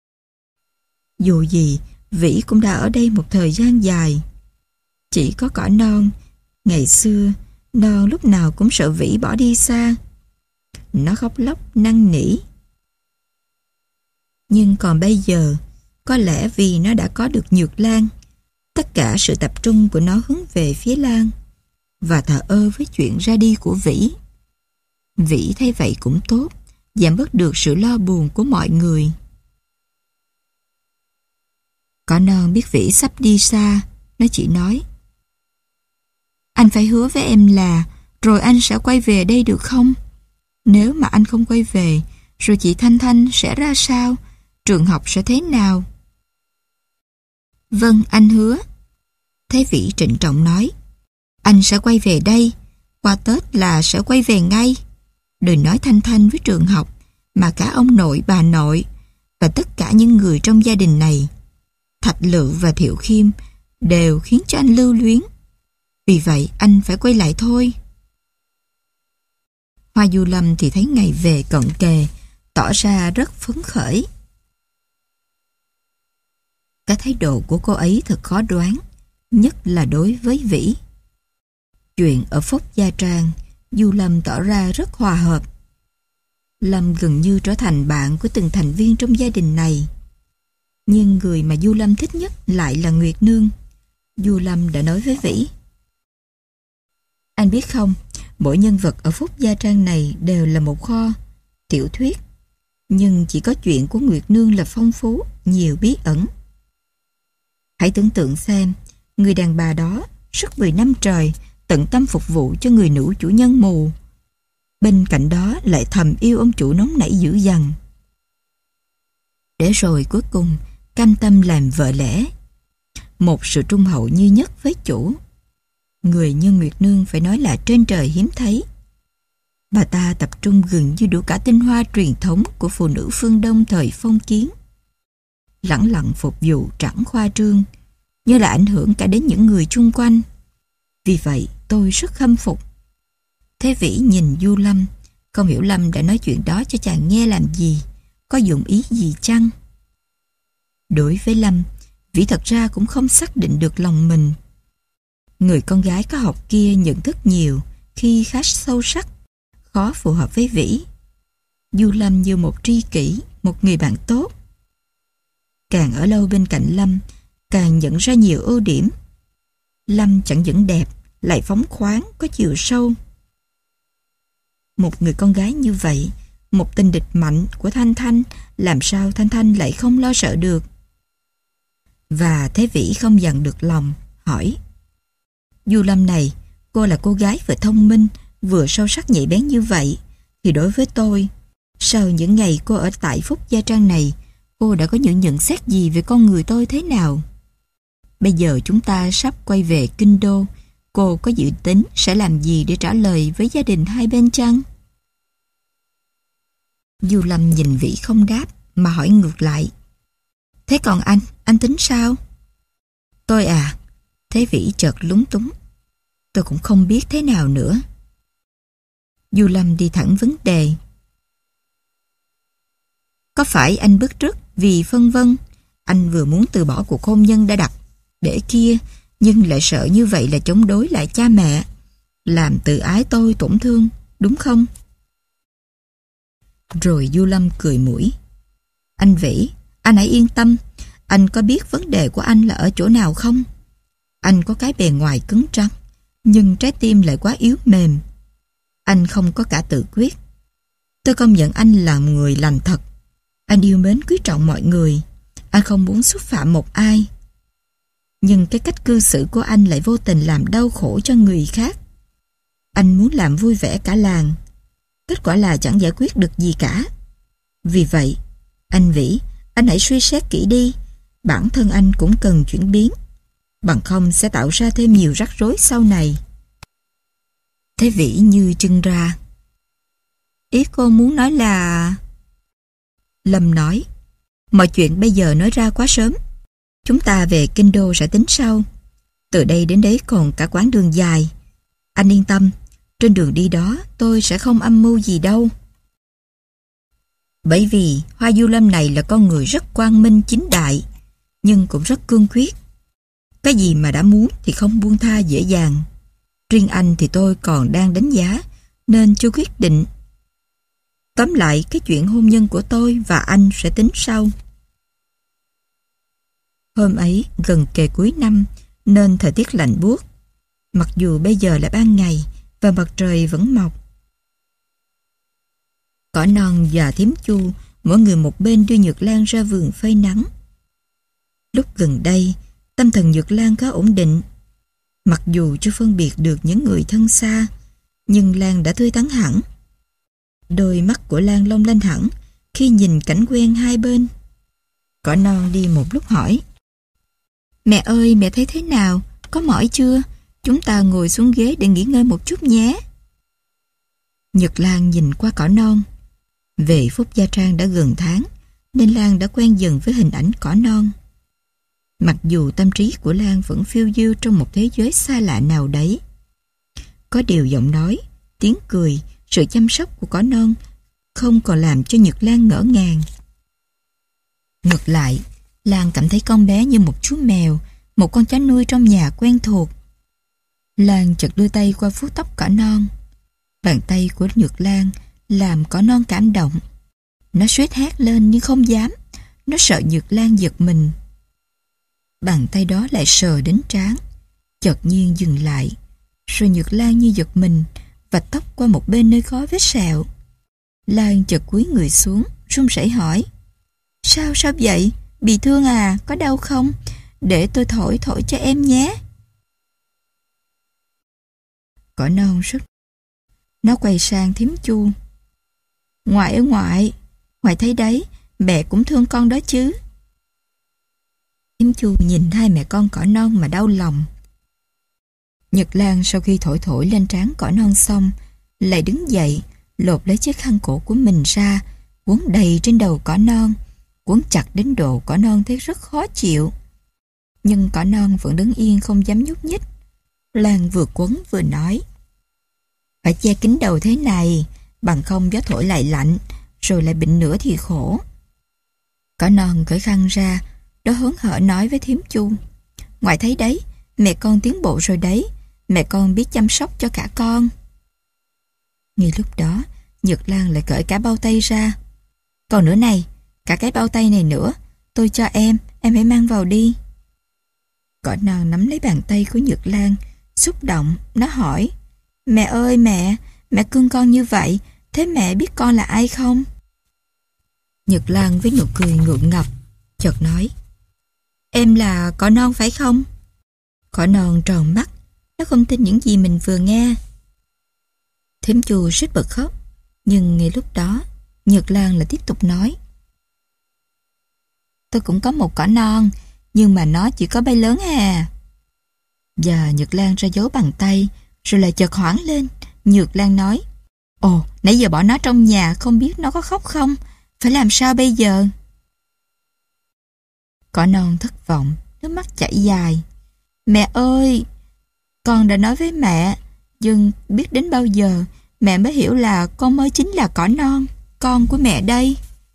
Dù gì, Vĩ cũng đã ở đây một thời gian dài. Chỉ có cỏ non, ngày xưa, non lúc nào cũng sợ Vĩ bỏ đi xa. Nó khóc lóc năn nỉ. Nhưng còn bây giờ, có lẽ vì nó đã có được Nhược Lan, tất cả sự tập trung của nó hướng về phía Lan và thờ ơ với chuyện ra đi của Vĩ. Vĩ thấy vậy cũng tốt, giảm bớt được sự lo buồn của mọi người. Cỏ non biết Vĩ sắp đi xa, nó chỉ nói: anh phải hứa với em là rồi anh sẽ quay về đây được không? Nếu mà anh không quay về, rồi chị Thanh Thanh sẽ ra sao? Trường học sẽ thế nào? Vâng, anh hứa. Thế Vĩ trịnh trọng nói: anh sẽ quay về đây, qua Tết là sẽ quay về ngay. Đừng nói Thanh Thanh với trường học, mà cả ông nội, bà nội và tất cả những người trong gia đình này, Thạch Lự và Thiệu Khiêm, đều khiến cho anh lưu luyến. Vì vậy anh phải quay lại thôi. Hoa Du Lâm thì thấy ngày về cận kề, tỏ ra rất phấn khởi. Cái thái độ của cô ấy thật khó đoán, nhất là đối với Vĩ. Chuyện ở Phúc Gia Trang, Du Lâm tỏ ra rất hòa hợp. Lâm gần như trở thành bạn của từng thành viên trong gia đình này. Nhưng người mà Du Lâm thích nhất lại là Nguyệt Nương. Du Lâm đã nói với Vĩ: anh biết không, mỗi nhân vật ở Phúc Gia Trang này đều là một kho tiểu thuyết, nhưng chỉ có chuyện của Nguyệt Nương là phong phú, nhiều bí ẩn. Hãy tưởng tượng xem, người đàn bà đó suốt mười năm trời tận tâm phục vụ cho người nữ chủ nhân mù. Bên cạnh đó lại thầm yêu ông chủ nóng nảy dữ dằn. Để rồi cuối cùng cam tâm làm vợ lẽ. Một sự trung hậu như nhất với chủ. Người như Nguyệt Nương phải nói là trên trời hiếm thấy. Bà ta tập trung gần như đủ cả tinh hoa truyền thống của phụ nữ phương Đông thời phong kiến. Lẳng lặng phục vụ chẳng khoa trương, như là ảnh hưởng cả đến những người chung quanh. Vì vậy tôi rất khâm phục. Thế Vĩ nhìn Du Lâm, không hiểu Lâm đã nói chuyện đó cho chàng nghe làm gì, có dụng ý gì chăng? Đối với Lâm, Vĩ thật ra cũng không xác định được lòng mình. Người con gái có học kia nhận thức nhiều, khi khá sâu sắc, khó phù hợp với Vĩ. Du Lâm như một tri kỷ, một người bạn tốt. Càng ở lâu bên cạnh Lâm, càng nhận ra nhiều ưu điểm. Lâm chẳng những đẹp, lại phóng khoáng, có chiều sâu. Một người con gái như vậy, một tình địch mạnh của Thanh Thanh, làm sao Thanh Thanh lại không lo sợ được? Và Thế Vĩ không dằn được lòng, hỏi: Du Lâm này, cô là cô gái vừa thông minh, vừa sâu sắc nhạy bén như vậy, thì đối với tôi, sau những ngày cô ở tại Phúc Gia Trang này, cô đã có những nhận xét gì về con người tôi thế nào? Bây giờ chúng ta sắp quay về Kinh Đô, cô có dự tính sẽ làm gì để trả lời với gia đình hai bên chăng? Du Lâm nhìn Vĩ không đáp, mà hỏi ngược lại: Thế còn anh, anh tính sao? Tôi à? Thế Vĩ chợt lúng túng. Tôi cũng không biết thế nào nữa. Du Lâm đi thẳng vấn đề. Có phải anh bức rứt vì phân vân? Anh vừa muốn từ bỏ cuộc hôn nhân đã đặt để kia, nhưng lại sợ như vậy là chống đối lại cha mẹ, làm tự ái tôi tổn thương, đúng không? Rồi Du Lâm cười mũi. Anh Vĩ, anh hãy yên tâm. Anh có biết vấn đề của anh là ở chỗ nào không? Anh có cái bề ngoài cứng rắn, nhưng trái tim lại quá yếu mềm. Anh không có cả tự quyết. Tôi công nhận anh là người lành thật. Anh yêu mến quý trọng mọi người. Anh không muốn xúc phạm một ai. Nhưng cái cách cư xử của anh lại vô tình làm đau khổ cho người khác. Anh muốn làm vui vẻ cả làng. Kết quả là chẳng giải quyết được gì cả. Vì vậy, anh Vĩ, anh hãy suy xét kỹ đi. Bản thân anh cũng cần chuyển biến. Bằng không sẽ tạo ra thêm nhiều rắc rối sau này. Thế Vĩ như chưng ra. Ý cô muốn nói là... Lâm nói, mọi chuyện bây giờ nói ra quá sớm. Chúng ta về Kinh Đô sẽ tính sau. Từ đây đến đấy còn cả quãng đường dài. Anh yên tâm, trên đường đi đó tôi sẽ không âm mưu gì đâu. Bởi vì Hoa Du Lâm này là con người rất quang minh chính đại, nhưng cũng rất cương quyết. Cái gì mà đã muốn thì không buông tha dễ dàng. Riêng anh thì tôi còn đang đánh giá, nên chưa quyết định. Tóm lại, cái chuyện hôn nhân của tôi và anh sẽ tính sau. Hôm ấy gần kề cuối năm, nên thời tiết lạnh buốt. Mặc dù bây giờ là ban ngày và mặt trời vẫn mọc. Cỏ non và thím chu, mỗi người một bên đưa Nhược Lan ra vườn phơi nắng. Lúc gần đây, tâm thần Nhược Lan khá ổn định. Mặc dù chưa phân biệt được những người thân xa, nhưng Lan đã tươi tắn hẳn. Đôi mắt của Lan long lanh hẳn khi nhìn cảnh quen hai bên. Cỏ non đi một lúc hỏi: Mẹ ơi, mẹ thấy thế nào? Có mỏi chưa? Chúng ta ngồi xuống ghế để nghỉ ngơi một chút nhé. Nhược Lan nhìn qua cỏ non. Về Phúc Gia Trang đã gần tháng, nên Lan đã quen dần với hình ảnh cỏ non. Mặc dù tâm trí của Lan vẫn phiêu diêu trong một thế giới xa lạ nào đấy. Có điều giọng nói, tiếng cười, sự chăm sóc của cỏ non không còn làm cho Nhược Lan ngỡ ngàng. Ngược lại, Lan cảm thấy con bé như một chú mèo, một con chó nuôi trong nhà quen thuộc. Lan chợt đưa tay qua vuốt tóc cỏ non. Bàn tay của Nhược Lan làm cỏ non cảm động. Nó suýt hét lên nhưng không dám. Nó sợ Nhược Lan giật mình. Bàn tay đó lại sờ đến trán, chợt nhiên dừng lại. Rồi Nhược Lan như giật mình, vạch tóc qua một bên nơi có vết sẹo. Lan chợt cúi người xuống, run rẩy hỏi: Sao sao vậy? Bị thương à? Có đau không? Để tôi thổi thổi cho em nhé. Cỏ non rất Nó quay sang thím Chu. Ngoại ơi ngoại, ngoại thấy đấy, mẹ cũng thương con đó chứ. Thím Chu nhìn hai mẹ con cỏ non mà đau lòng. Nhật Lan sau khi thổi thổi lên trán cỏ non xong, lại đứng dậy, lột lấy chiếc khăn cổ của mình ra, quấn đầy trên đầu cỏ non, quấn chặt đến độ cỏ non thấy rất khó chịu. Nhưng cỏ non vẫn đứng yên không dám nhúc nhích. Lan vừa quấn vừa nói: phải che kín đầu thế này, bằng không gió thổi lại lạnh, rồi lại bệnh nữa thì khổ. Cỏ non cởi khăn ra, nó hớn hở nói với thím Chu: ngoại thấy đấy, mẹ con tiến bộ rồi đấy, mẹ con biết chăm sóc cho cả con. Ngay lúc đó, Nhật Lan lại cởi cả bao tay ra. Còn nữa này, cả cái bao tay này nữa, tôi cho em, em hãy mang vào đi. Cỏ non nắm lấy bàn tay của Nhật Lan, xúc động, nó hỏi: mẹ ơi mẹ, mẹ cưng con như vậy, thế mẹ biết con là ai không? Nhật Lan với nụ cười ngượng ngập, chợt nói: em là cỏ non phải không? Cỏ non tròn mắt, nó không tin những gì mình vừa nghe. Thím Chu suýt bật khóc, nhưng ngay lúc đó, Nhật Lan lại tiếp tục nói: tôi cũng có một cỏ non, nhưng mà nó chỉ có bay lớn à. Và Nhật Lan ra dấu bằng tay, rồi lại chợt hoảng lên. Nhật Lan nói: ồ, nãy giờ bỏ nó trong nhà, không biết nó có khóc không? Phải làm sao bây giờ? Cỏ non thất vọng, nước mắt chảy dài. Mẹ ơi, con đã nói với mẹ, nhưng biết đến bao giờ mẹ mới hiểu là con mới chính là cỏ non, con của mẹ đây.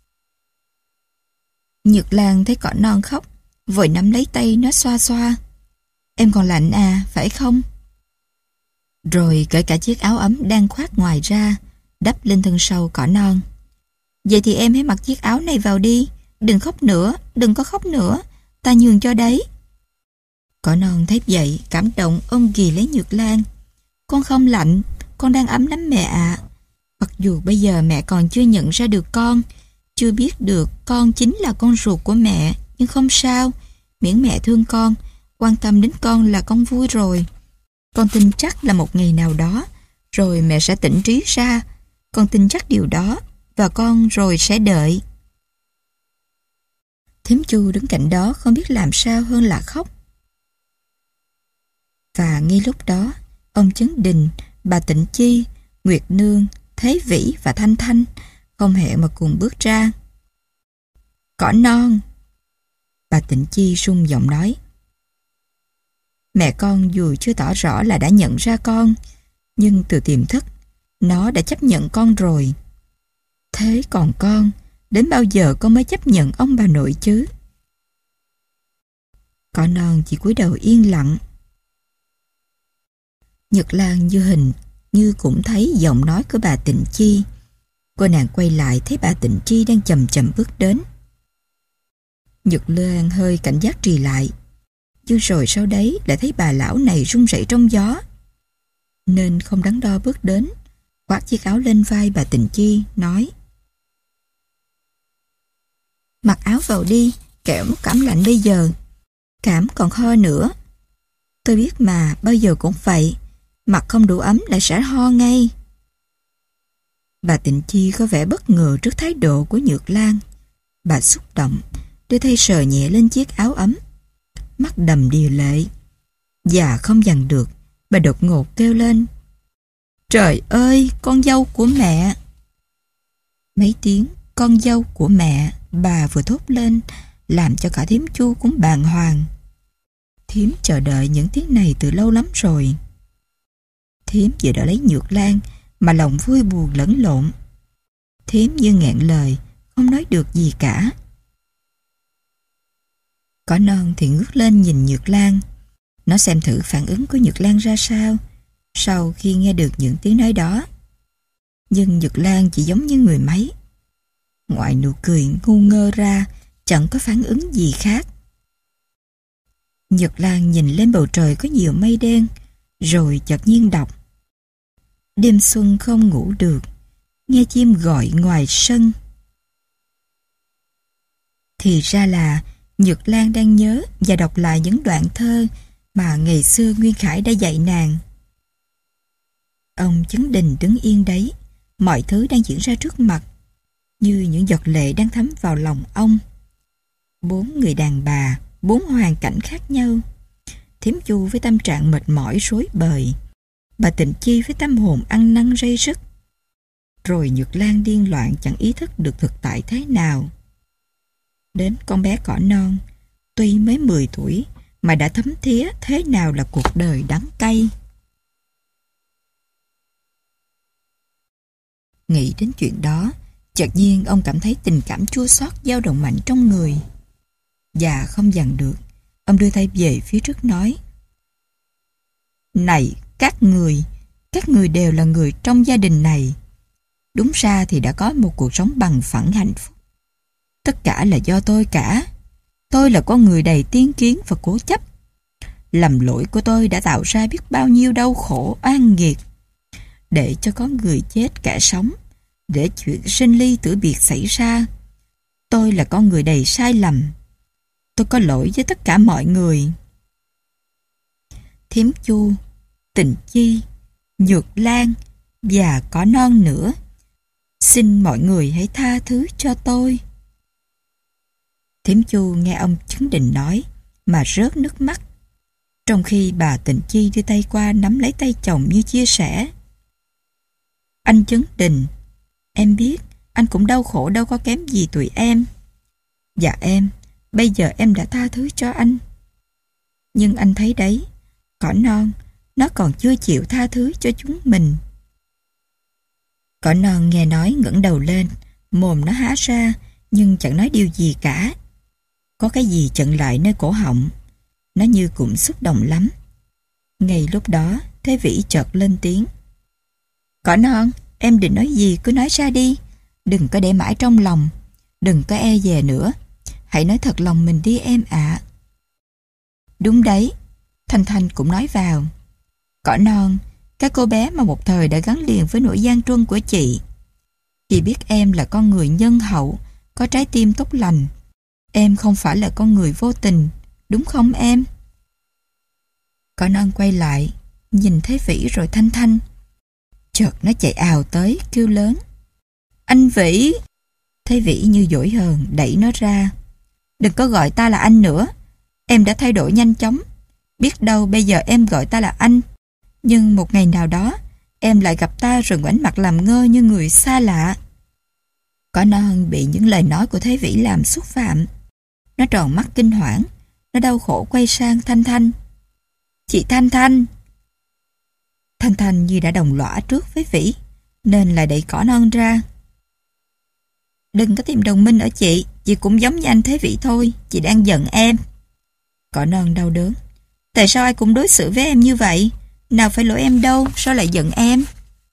Nhật Lan thấy cỏ non khóc, vội nắm lấy tay nó xoa xoa. Em còn lạnh à, phải không? Rồi cởi cả chiếc áo ấm đang khoác ngoài ra, đắp lên thân sau cỏ non. Vậy thì em hãy mặc chiếc áo này vào đi, đừng khóc nữa, đừng có khóc nữa, ta nhường cho đấy. Cỏ non thấy vậy, cảm động ôm ghì lấy Nhật Lan. Con không lạnh, con đang ấm lắm mẹ ạ. Mặc dù bây giờ mẹ còn chưa nhận ra được con, chưa biết được con chính là con ruột của mẹ, nhưng không sao, miễn mẹ thương con, quan tâm đến con là con vui rồi. Con tin chắc là một ngày nào đó, rồi mẹ sẽ tỉnh trí ra. Con tin chắc điều đó, và con rồi sẽ đợi. Thím Chu đứng cạnh đó không biết làm sao hơn là khóc. Và ngay lúc đó, ông Chấn Đình, bà Tịnh Chi, Nguyệt Nương, Thế Vĩ và Thanh Thanh không hẹn mà cùng bước ra. Cỏ non. Bà Tịnh Chi rung giọng nói: mẹ con dù chưa tỏ rõ là đã nhận ra con, nhưng từ tiềm thức, nó đã chấp nhận con rồi. Thế còn con, đến bao giờ con mới chấp nhận ông bà nội chứ? Cỏ non chỉ cúi đầu yên lặng. Nhật Lan như hình như cũng thấy giọng nói của bà Tịnh Chi. Cô nàng quay lại thấy bà Tịnh Chi đang chậm chậm bước đến. Nhật Lan hơi cảnh giác trì lại, nhưng rồi sau đấy lại thấy bà lão này run rẩy trong gió, nên không đắn đo bước đến, khoác chiếc áo lên vai bà Tịnh Chi, nói: mặc áo vào đi, kẻo cảm lạnh bây giờ, cảm còn ho nữa. Tôi biết mà, bao giờ cũng vậy, mặc không đủ ấm lại sẽ ho ngay. Bà Tịnh Chi có vẻ bất ngờ trước thái độ của Nhược Lan. Bà xúc động, đưa tay sờ nhẹ lên chiếc áo ấm, mắt đầm đìa lệ. Và không dằn được, bà đột ngột kêu lên: trời ơi, con dâu của mẹ! Mấy tiếng con dâu của mẹ bà vừa thốt lên làm cho cả thím Chu cũng bàng hoàng. Thím chờ đợi những tiếng này từ lâu lắm rồi. Thím vừa đợi lấy Nhược Lan mà lòng vui buồn lẫn lộn. Thím như nghẹn lời, không nói được gì cả. Cỏ non thì ngước lên nhìn Nhược Lan. Nó xem thử phản ứng của Nhược Lan ra sao sau khi nghe được những tiếng nói đó. Nhưng Nhược Lan chỉ giống như người máy. Ngoài nụ cười ngu ngơ ra, chẳng có phản ứng gì khác. Nhược Lan nhìn lên bầu trời có nhiều mây đen, rồi chợt nhiên đọc: đêm xuân không ngủ được, nghe chim gọi ngoài sân. Thì ra là Nhược Lan đang nhớ và đọc lại những đoạn thơ mà ngày xưa Nguyên Khải đã dạy nàng. Ông Chấn Đình đứng yên đấy, mọi thứ đang diễn ra trước mặt, như những giọt lệ đang thấm vào lòng ông. Bốn người đàn bà, bốn hoàn cảnh khác nhau. Thím Chu với tâm trạng mệt mỏi rối bời, bà Tịnh Chi với tâm hồn ăn năn ray rứt, rồi Nhược Lan điên loạn chẳng ý thức được thực tại thế nào. Đến con bé cỏ non, tuy mới mười tuổi mà đã thấm thía thế nào là cuộc đời đắng cay. Nghĩ đến chuyện đó, chợt nhiên ông cảm thấy tình cảm chua xót dao động mạnh trong người. Và không dằn được, ông đưa tay về phía trước nói: Này các người, các người đều là người trong gia đình này. Đúng ra thì đã có một cuộc sống bằng phẳng hạnh phúc. Tất cả là do tôi cả. Tôi là con người đầy tiên kiến và cố chấp. Lầm lỗi của tôi đã tạo ra biết bao nhiêu đau khổ oan nghiệt. Để cho có người chết kẻ sống, để chuyện sinh ly tử biệt xảy ra. Tôi là con người đầy sai lầm. Tôi có lỗi với tất cả mọi người. Thím Chu, Tịnh Chi, Nhược Lan và cỏ non nữa, xin mọi người hãy tha thứ cho tôi. Thím Chu nghe ông Chấn Đình nói mà rớt nước mắt, trong khi bà Tịnh Chi đưa tay qua nắm lấy tay chồng như chia sẻ. Anh Chấn Đình, em biết anh cũng đau khổ đâu có kém gì tụi em. Dạ em, bây giờ em đã tha thứ cho anh. Nhưng anh thấy đấy, cỏ non, nó còn chưa chịu tha thứ cho chúng mình. Cỏ non nghe nói ngẩng đầu lên, mồm nó há ra, nhưng chẳng nói điều gì cả. Có cái gì chặn lại nơi cổ họng. Nó như cũng xúc động lắm. Ngay lúc đó, Thế Vĩ chợt lên tiếng. Cỏ non, em định nói gì cứ nói ra đi. Đừng có để mãi trong lòng. Đừng có e dè nữa. Hãy nói thật lòng mình đi em ạ. Đúng đấy, Thanh Thanh cũng nói vào. Cỏ non, cái cô bé mà một thời đã gắn liền với nỗi gian truân của chị. Chị biết em là con người nhân hậu, có trái tim tốt lành. Em không phải là con người vô tình, đúng không em? Cỏ non quay lại, nhìn Thế Vĩ rồi Thanh Thanh. Chợt nó chạy ào tới, kêu lớn. Anh Vĩ! Thế Vĩ như dỗi hờn, đẩy nó ra. Đừng có gọi ta là anh nữa. Em đã thay đổi nhanh chóng. Biết đâu bây giờ em gọi ta là anh. Nhưng một ngày nào đó, em lại gặp ta rồi ngoảnh mặt làm ngơ như người xa lạ. Cỏ non bị những lời nói của Thế Vĩ làm xúc phạm. Nó tròn mắt kinh hoảng. Nó đau khổ quay sang Thanh Thanh. Chị Thanh Thanh! Thanh Thanh như đã đồng lõa trước với Vĩ, nên lại đẩy cỏ non ra. Đừng có tìm đồng minh ở chị. Chị cũng giống như anh Thế Vĩ thôi. Chị đang giận em. Cỏ non đau đớn. Tại sao ai cũng đối xử với em như vậy? Nào phải lỗi em đâu, sao lại giận em?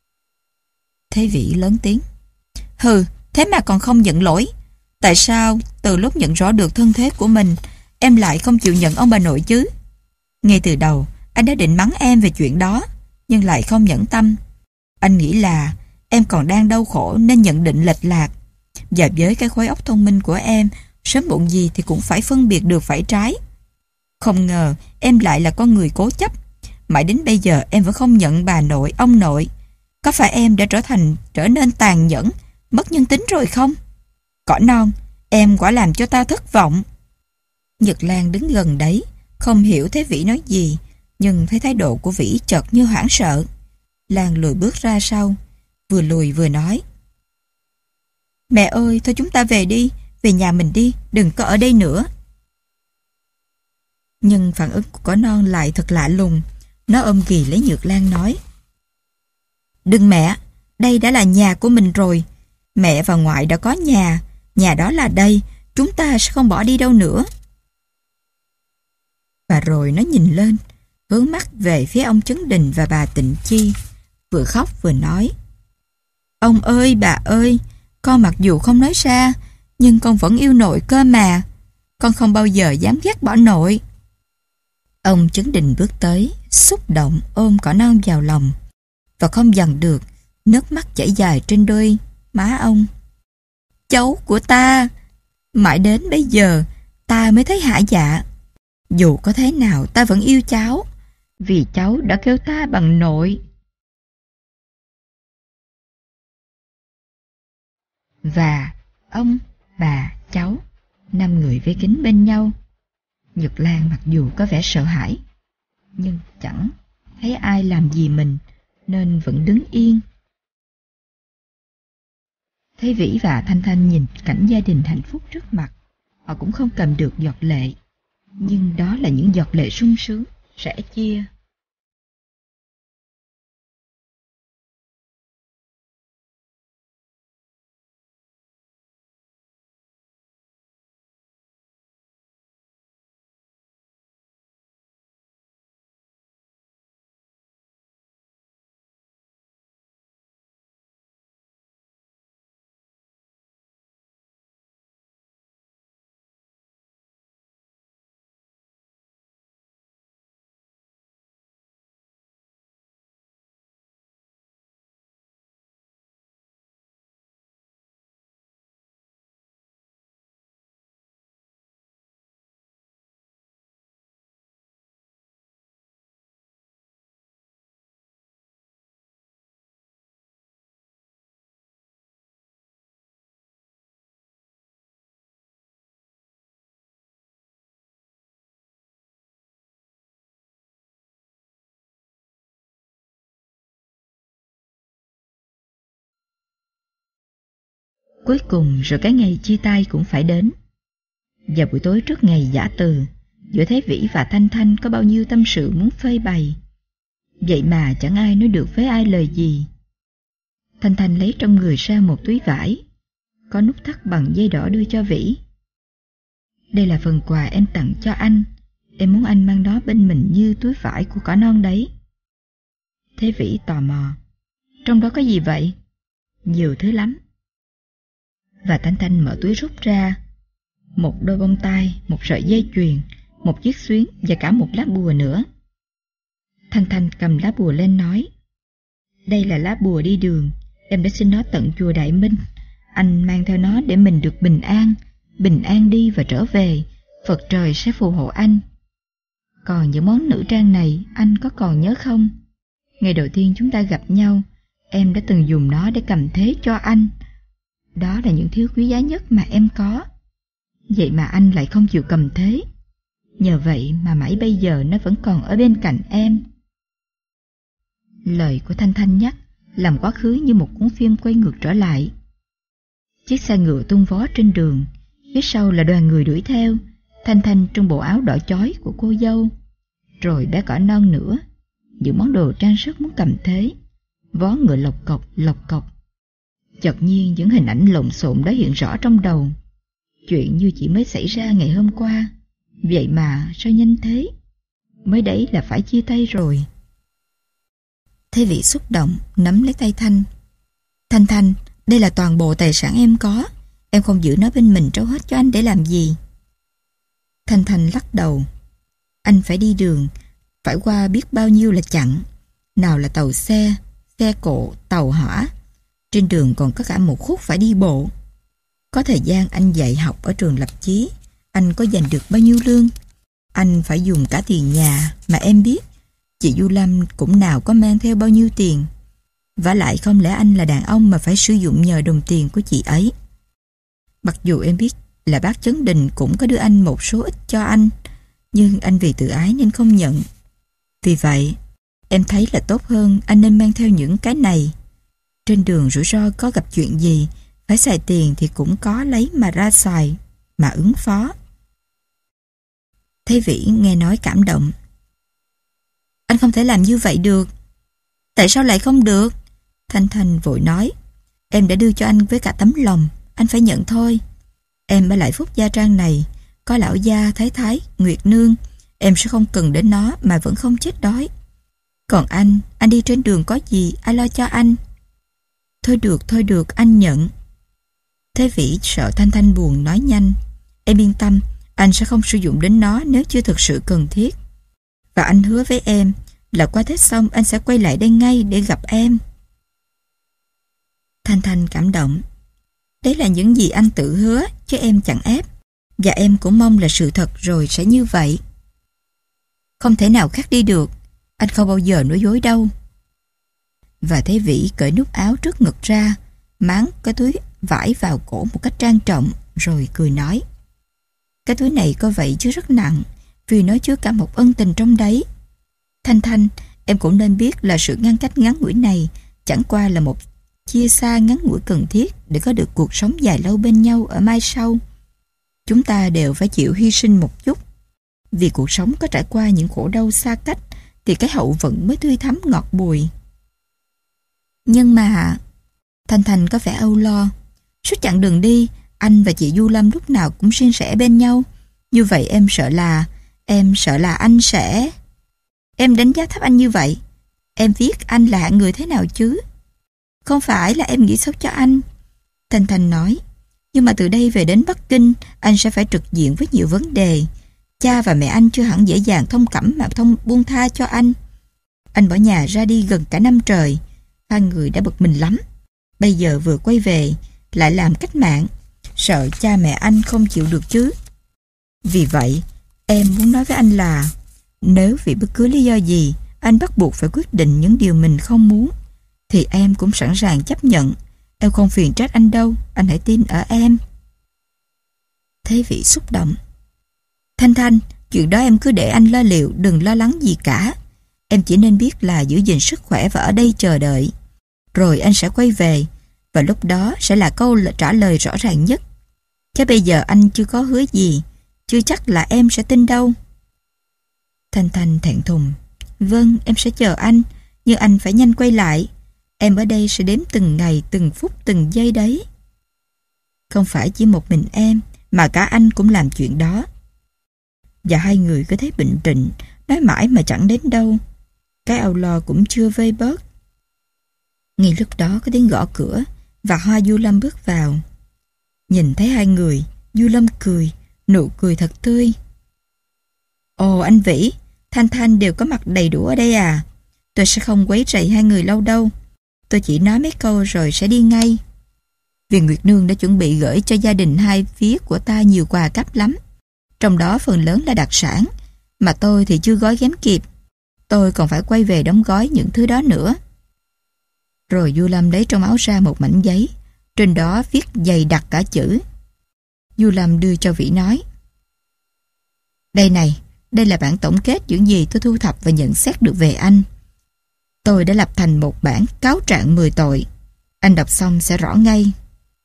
Thế Vĩ lớn tiếng. Hừ, thế mà còn không nhận lỗi. Tại sao từ lúc nhận rõ được thân thế của mình, em lại không chịu nhận ông bà nội chứ? Ngay từ đầu, anh đã định mắng em về chuyện đó, nhưng lại không nhẫn tâm. Anh nghĩ là em còn đang đau khổ nên nhận định lệch lạc. Và với cái khối óc thông minh của em, sớm muộn gì thì cũng phải phân biệt được phải trái. Không ngờ em lại là con người cố chấp. Mãi đến bây giờ em vẫn không nhận bà nội, ông nội. Có phải em đã trở thành trở nên tàn nhẫn, mất nhân tính rồi không? Cỏ non, em quả làm cho ta thất vọng. Nhật Lan đứng gần đấy, không hiểu Thế Vĩ nói gì, nhưng thấy thái độ của Vĩ chợt như hoảng sợ. Lan lùi bước ra sau, vừa lùi vừa nói. Mẹ ơi, thôi chúng ta về đi, về nhà mình đi, đừng có ở đây nữa. Nhưng phản ứng của cỏ non lại thật lạ lùng. Nó ôm ghì lấy Nhược Lan nói. Đừng mẹ, đây đã là nhà của mình rồi. Mẹ và ngoại đã có nhà, nhà đó là đây, chúng ta sẽ không bỏ đi đâu nữa. Và rồi nó nhìn lên, hướng mắt về phía ông Chấn Đình và bà Tịnh Chi, vừa khóc vừa nói. Ông ơi, bà ơi, con mặc dù không nói ra, nhưng con vẫn yêu nội cơ mà. Con không bao giờ dám ghét bỏ nội. Ông Chấn Đình bước tới, xúc động ôm cỏ non vào lòng, và không dằn được, nước mắt chảy dài trên đôi má ông. Cháu của ta! Mãi đến bây giờ, ta mới thấy hả dạ. Dù có thế nào ta vẫn yêu cháu, vì cháu đã kêu ta bằng nội. Và ông, bà, cháu, năm người vây kín bên nhau. Nhật Lan mặc dù có vẻ sợ hãi, nhưng chẳng thấy ai làm gì mình, nên vẫn đứng yên. Thế Vĩ và Thanh Thanh nhìn cảnh gia đình hạnh phúc trước mặt, họ cũng không cầm được giọt lệ, nhưng đó là những giọt lệ sung sướng, sẻ chia. Cuối cùng rồi cái ngày chia tay cũng phải đến. Vào buổi tối trước ngày giã từ, giữa Thế Vĩ và Thanh Thanh có bao nhiêu tâm sự muốn phơi bày. Vậy mà chẳng ai nói được với ai lời gì. Thanh Thanh lấy trong người ra một túi vải, có nút thắt bằng dây đỏ đưa cho Vĩ. Đây là phần quà em tặng cho anh, em muốn anh mang nó bên mình như túi vải của cỏ non đấy. Thế Vĩ tò mò, trong đó có gì vậy? Nhiều thứ lắm. Và Thanh Thanh mở túi rút ra một đôi bông tai, một sợi dây chuyền, một chiếc xuyến và cả một lá bùa nữa. Thanh Thanh cầm lá bùa lên nói, đây là lá bùa đi đường, em đã xin nó tận chùa Đại Minh. Anh mang theo nó để mình được bình an, bình an đi và trở về, Phật trời sẽ phù hộ anh. Còn những món nữ trang này anh có còn nhớ không? Ngày đầu tiên chúng ta gặp nhau, em đã từng dùng nó để cầm thế cho anh. Đó là những thứ quý giá nhất mà em có. Vậy mà anh lại không chịu cầm thế. Nhờ vậy mà mãi bây giờ nó vẫn còn ở bên cạnh em. Lời của Thanh Thanh nhắc làm quá khứ như một cuốn phim quay ngược trở lại. Chiếc xe ngựa tung vó trên đường, phía sau là đoàn người đuổi theo, Thanh Thanh trong bộ áo đỏ chói của cô dâu. Rồi bé cỏ non nữa, những món đồ trang sức muốn cầm thế, vó ngựa lộc cộc lộc cộc. Chợt nhiên những hình ảnh lộn xộn đó hiện rõ trong đầu. Chuyện như chỉ mới xảy ra ngày hôm qua. Vậy mà sao nhanh thế? Mới đấy là phải chia tay rồi. Thế Vĩ xúc động nắm lấy tay Thanh. Thanh Thanh, đây là toàn bộ tài sản em có. Em không giữ nó bên mình trao hết cho anh để làm gì? Thanh Thanh lắc đầu. Anh phải đi đường, phải qua biết bao nhiêu là chặng. Nào là tàu xe, xe cộ, tàu hỏa. Trên đường còn có cả một khúc phải đi bộ. Có thời gian anh dạy học ở trường lập chí, anh có giành được bao nhiêu lương? Anh phải dùng cả tiền nhà mà em biết. Chị Du Lâm cũng nào có mang theo bao nhiêu tiền. Vả lại không lẽ anh là đàn ông mà phải sử dụng nhờ đồng tiền của chị ấy. Mặc dù em biết là bác Chấn Đình cũng có đưa anh một số ít cho anh, nhưng anh vì tự ái nên không nhận. Vì vậy, em thấy là tốt hơn anh nên mang theo những cái này. Trên đường rủi ro có gặp chuyện gì, phải xài tiền thì cũng có lấy mà ra xài, mà ứng phó. Thế Vĩ nghe nói cảm động. Anh không thể làm như vậy được. Tại sao lại không được? Thanh Thanh vội nói. Em đã đưa cho anh với cả tấm lòng, anh phải nhận thôi. Em ở lại Phúc Gia Trang này, có lão gia, thái thái, Nguyệt Nương, em sẽ không cần đến nó mà vẫn không chết đói. Còn anh, anh đi trên đường có gì, ai lo cho anh? Thôi được, thôi được, anh nhận. Thế Vĩ sợ Thanh Thanh buồn nói nhanh. Em yên tâm, anh sẽ không sử dụng đến nó nếu chưa thực sự cần thiết. Và anh hứa với em là qua Tết xong anh sẽ quay lại đây ngay để gặp em. Thanh Thanh cảm động. Đấy là những gì anh tự hứa, chứ em chẳng ép. Và em cũng mong là sự thật rồi sẽ như vậy. Không thể nào khác đi được. Anh không bao giờ nói dối đâu. Và Thế Vĩ cởi nút áo trước ngực ra, máng cái túi vải vào cổ một cách trang trọng, rồi cười nói: cái túi này có vậy chứ rất nặng, vì nó chứa cả một ân tình trong đấy. Thanh Thanh, em cũng nên biết là sự ngăn cách ngắn ngủi này chẳng qua là một chia xa ngắn ngủi cần thiết để có được cuộc sống dài lâu bên nhau ở mai sau. Chúng ta đều phải chịu hy sinh một chút. Vì cuộc sống có trải qua những khổ đau xa cách thì cái hậu vận mới tươi thắm ngọt bùi. Nhưng mà... Thanh Thanh có vẻ âu lo. Suốt chặng đường đi, anh và chị Du Lâm lúc nào cũng suôn sẻ bên nhau. Như vậy em sợ là... Em sợ là anh sẽ... Em đánh giá thấp anh như vậy. Em viết anh là hạng người thế nào chứ? Không phải là em nghĩ xấu cho anh. Thanh Thanh nói. Nhưng mà từ đây về đến Bắc Kinh, anh sẽ phải trực diện với nhiều vấn đề. Cha và mẹ anh chưa hẳn dễ dàng thông cảm mà thông buông tha cho anh. Anh bỏ nhà ra đi gần cả năm trời. Hai người đã bực mình lắm. Bây giờ vừa quay về, lại làm cách mạng. Sợ cha mẹ anh không chịu được chứ. Vì vậy, em muốn nói với anh là nếu vì bất cứ lý do gì anh bắt buộc phải quyết định những điều mình không muốn, thì em cũng sẵn sàng chấp nhận. Em không phiền trách anh đâu, anh hãy tin ở em. Thế Vĩ xúc động. Thanh Thanh, chuyện đó em cứ để anh lo liệu, đừng lo lắng gì cả. Em chỉ nên biết là giữ gìn sức khỏe và ở đây chờ đợi. Rồi anh sẽ quay về, và lúc đó sẽ là câu trả lời rõ ràng nhất. Chứ bây giờ anh chưa có hứa gì, chưa chắc là em sẽ tin đâu. Thanh Thanh thẹn thùng. Vâng, em sẽ chờ anh, nhưng anh phải nhanh quay lại. Em ở đây sẽ đếm từng ngày, từng phút, từng giây đấy. Không phải chỉ một mình em, mà cả anh cũng làm chuyện đó. Và hai người cứ thấy bệnh trịnh, nói mãi mà chẳng đến đâu. Cái âu lo cũng chưa vơi bớt. Ngay lúc đó có tiếng gõ cửa, và Hoa Du Lâm bước vào. Nhìn thấy hai người, Du Lâm cười, nụ cười thật tươi. Ồ anh Vĩ, Thanh Thanh đều có mặt đầy đủ ở đây à? Tôi sẽ không quấy rầy hai người lâu đâu. Tôi chỉ nói mấy câu rồi sẽ đi ngay. Vì Nguyệt Nương đã chuẩn bị gửi cho gia đình hai phía của ta nhiều quà cáp lắm. Trong đó phần lớn là đặc sản, mà tôi thì chưa gói ghém kịp. Tôi còn phải quay về đóng gói những thứ đó nữa. Rồi Du Lâm lấy trong áo ra một mảnh giấy, trên đó viết dày đặc cả chữ. Du Lâm đưa cho Vĩ nói: Đây này, đây là bản tổng kết những gì tôi thu thập và nhận xét được về anh. Tôi đã lập thành một bản cáo trạng mười tội. Anh đọc xong sẽ rõ ngay.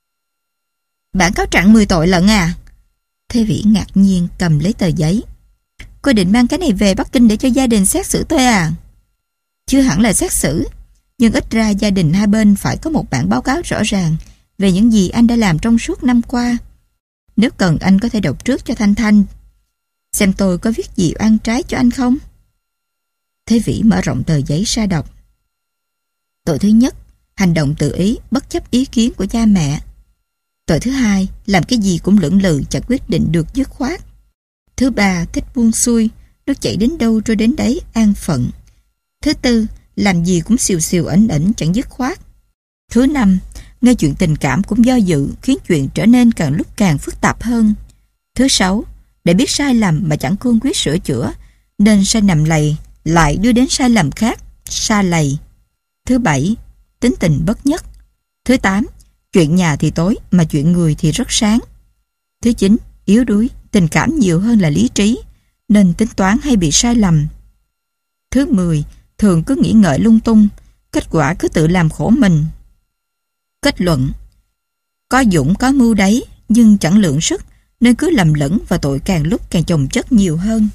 Bản cáo trạng mười tội lận à? Thế Vĩ ngạc nhiên cầm lấy tờ giấy. Cô định mang cái này về Bắc Kinh để cho gia đình xét xử tôi à? Chưa hẳn là xét xử, nhưng ít ra gia đình hai bên phải có một bản báo cáo rõ ràng về những gì anh đã làm trong suốt năm qua. Nếu cần anh có thể đọc trước cho Thanh Thanh, xem tôi có viết gì oan trái cho anh không. Thế Vĩ mở rộng tờ giấy ra đọc. Tội thứ nhất, hành động tự ý, bất chấp ý kiến của cha mẹ. Tội thứ hai, làm cái gì cũng lưỡng lự, chẳng quyết định được dứt khoát. Thứ ba, thích buông xuôi, nước chảy đến đâu trôi đến đấy, an phận. Thứ tư, làm gì cũng xìu xìu ẩn ẩn, chẳng dứt khoát. Thứ năm, nghe chuyện tình cảm cũng do dự, khiến chuyện trở nên càng lúc càng phức tạp hơn. Thứ sáu, để biết sai lầm mà chẳng cương quyết sửa chữa, nên sai nằm lầy lại đưa đến sai lầm khác, sa lầy. Thứ bảy, tính tình bất nhất. Thứ tám, chuyện nhà thì tối mà chuyện người thì rất sáng. Thứ chín, yếu đuối, tình cảm nhiều hơn là lý trí, nên tính toán hay bị sai lầm. Thứ mười, thường cứ nghĩ ngợi lung tung, kết quả cứ tự làm khổ mình. Kết luận, có dũng có mưu đấy, nhưng chẳng lượng sức, nên cứ lầm lẫn và tội càng lúc càng chồng chất nhiều hơn.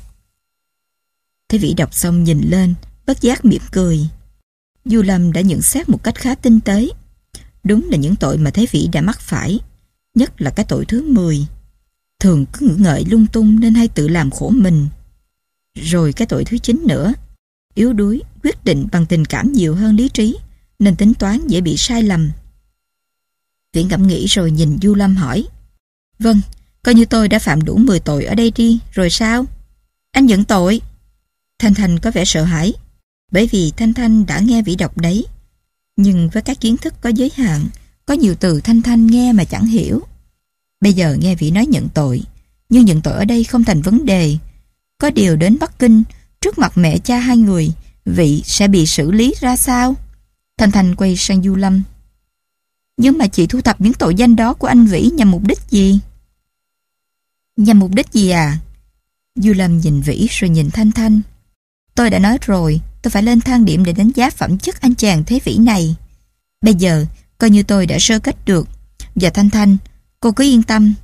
Thế Vĩ đọc xong nhìn lên, bất giác mỉm cười. Du Lâm đã nhận xét một cách khá tinh tế. Đúng là những tội mà Thế Vĩ đã mắc phải, nhất là cái tội thứ mười. Thường cứ ngữ ngợi lung tung nên hay tự làm khổ mình. Rồi cái tội thứ chín nữa, yếu đuối, quyết định bằng tình cảm nhiều hơn lý trí, nên tính toán dễ bị sai lầm. Vĩ ngẫm nghĩ rồi nhìn Du Lâm hỏi: Vâng, coi như tôi đã phạm đủ mười tội ở đây đi, rồi sao? Anh nhận tội. Thanh Thanh có vẻ sợ hãi, bởi vì Thanh Thanh đã nghe Vĩ đọc đấy. Nhưng với các kiến thức có giới hạn, có nhiều từ Thanh Thanh nghe mà chẳng hiểu. Bây giờ nghe Vĩ nói nhận tội, nhưng nhận tội ở đây không thành vấn đề. Có điều đến Bắc Kinh, trước mặt mẹ cha hai người, Vĩ sẽ bị xử lý ra sao? Thanh Thanh quay sang Du Lâm. Nhưng mà chị thu thập những tội danh đó của anh Vĩ nhằm mục đích gì? Nhằm mục đích gì à? Du Lâm nhìn Vĩ rồi nhìn Thanh Thanh. Tôi đã nói rồi, tôi phải lên thang điểm để đánh giá phẩm chất anh chàng Thế Vĩ này. Bây giờ, coi như tôi đã sơ kết được. Và Thanh Thanh, cô cứ yên tâm.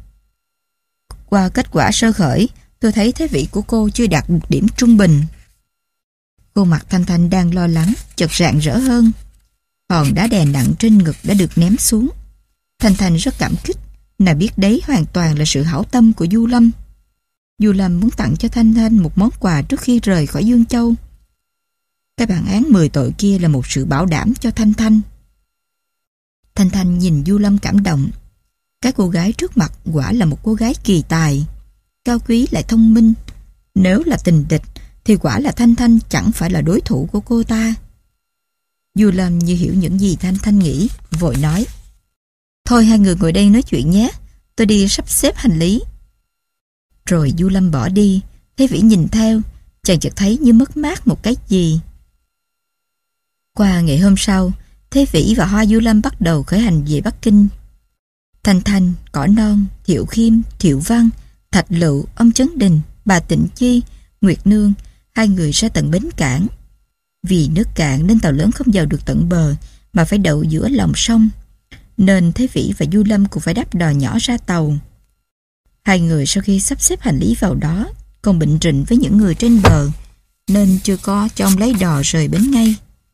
Qua kết quả sơ khởi, tôi thấy Thế Vĩ của cô chưa đạt một điểm trung bình. Khuôn mặt Thanh Thanh đang lo lắng, chợt rạng rỡ hơn. Hòn đá đè nặng trên ngực đã được ném xuống. Thanh Thanh rất cảm kích, nào biết đấy hoàn toàn là sự hảo tâm của Du Lâm. Du Lâm muốn tặng cho Thanh Thanh một món quà trước khi rời khỏi Dương Châu. Cái bản án mười tội kia là một sự bảo đảm cho Thanh Thanh. Thanh Thanh nhìn Du Lâm cảm động. Cái cô gái trước mặt quả là một cô gái kỳ tài, cao quý lại thông minh. Nếu là tình địch thì quả là Thanh Thanh chẳng phải là đối thủ của cô ta. Du Lâm như hiểu những gì Thanh Thanh nghĩ, vội nói: Thôi hai người ngồi đây nói chuyện nhé, tôi đi sắp xếp hành lý. Rồi Du Lâm bỏ đi. Thế Vĩ nhìn theo, chàng chợt thấy như mất mát một cái gì. Qua ngày hôm sau, Thế Vĩ và Hoa Du Lâm bắt đầu khởi hành về Bắc Kinh. Thanh Thanh, Cỏ Non, Thiệu Khiêm, Thiệu Văn, Thạch Lựu, ông Trấn Đình, bà Tịnh Chi, Nguyệt Nương, hai người ra tận bến cảng. Vì nước cạn nên tàu lớn không vào được tận bờ mà phải đậu giữa lòng sông, nên Thế Vĩ và Du Lâm cũng phải đáp đò nhỏ ra tàu. Hai người sau khi sắp xếp hành lý vào đó còn bệnh rịnh với những người trên bờ, nên chưa có cho ông lấy đò rời bến ngay.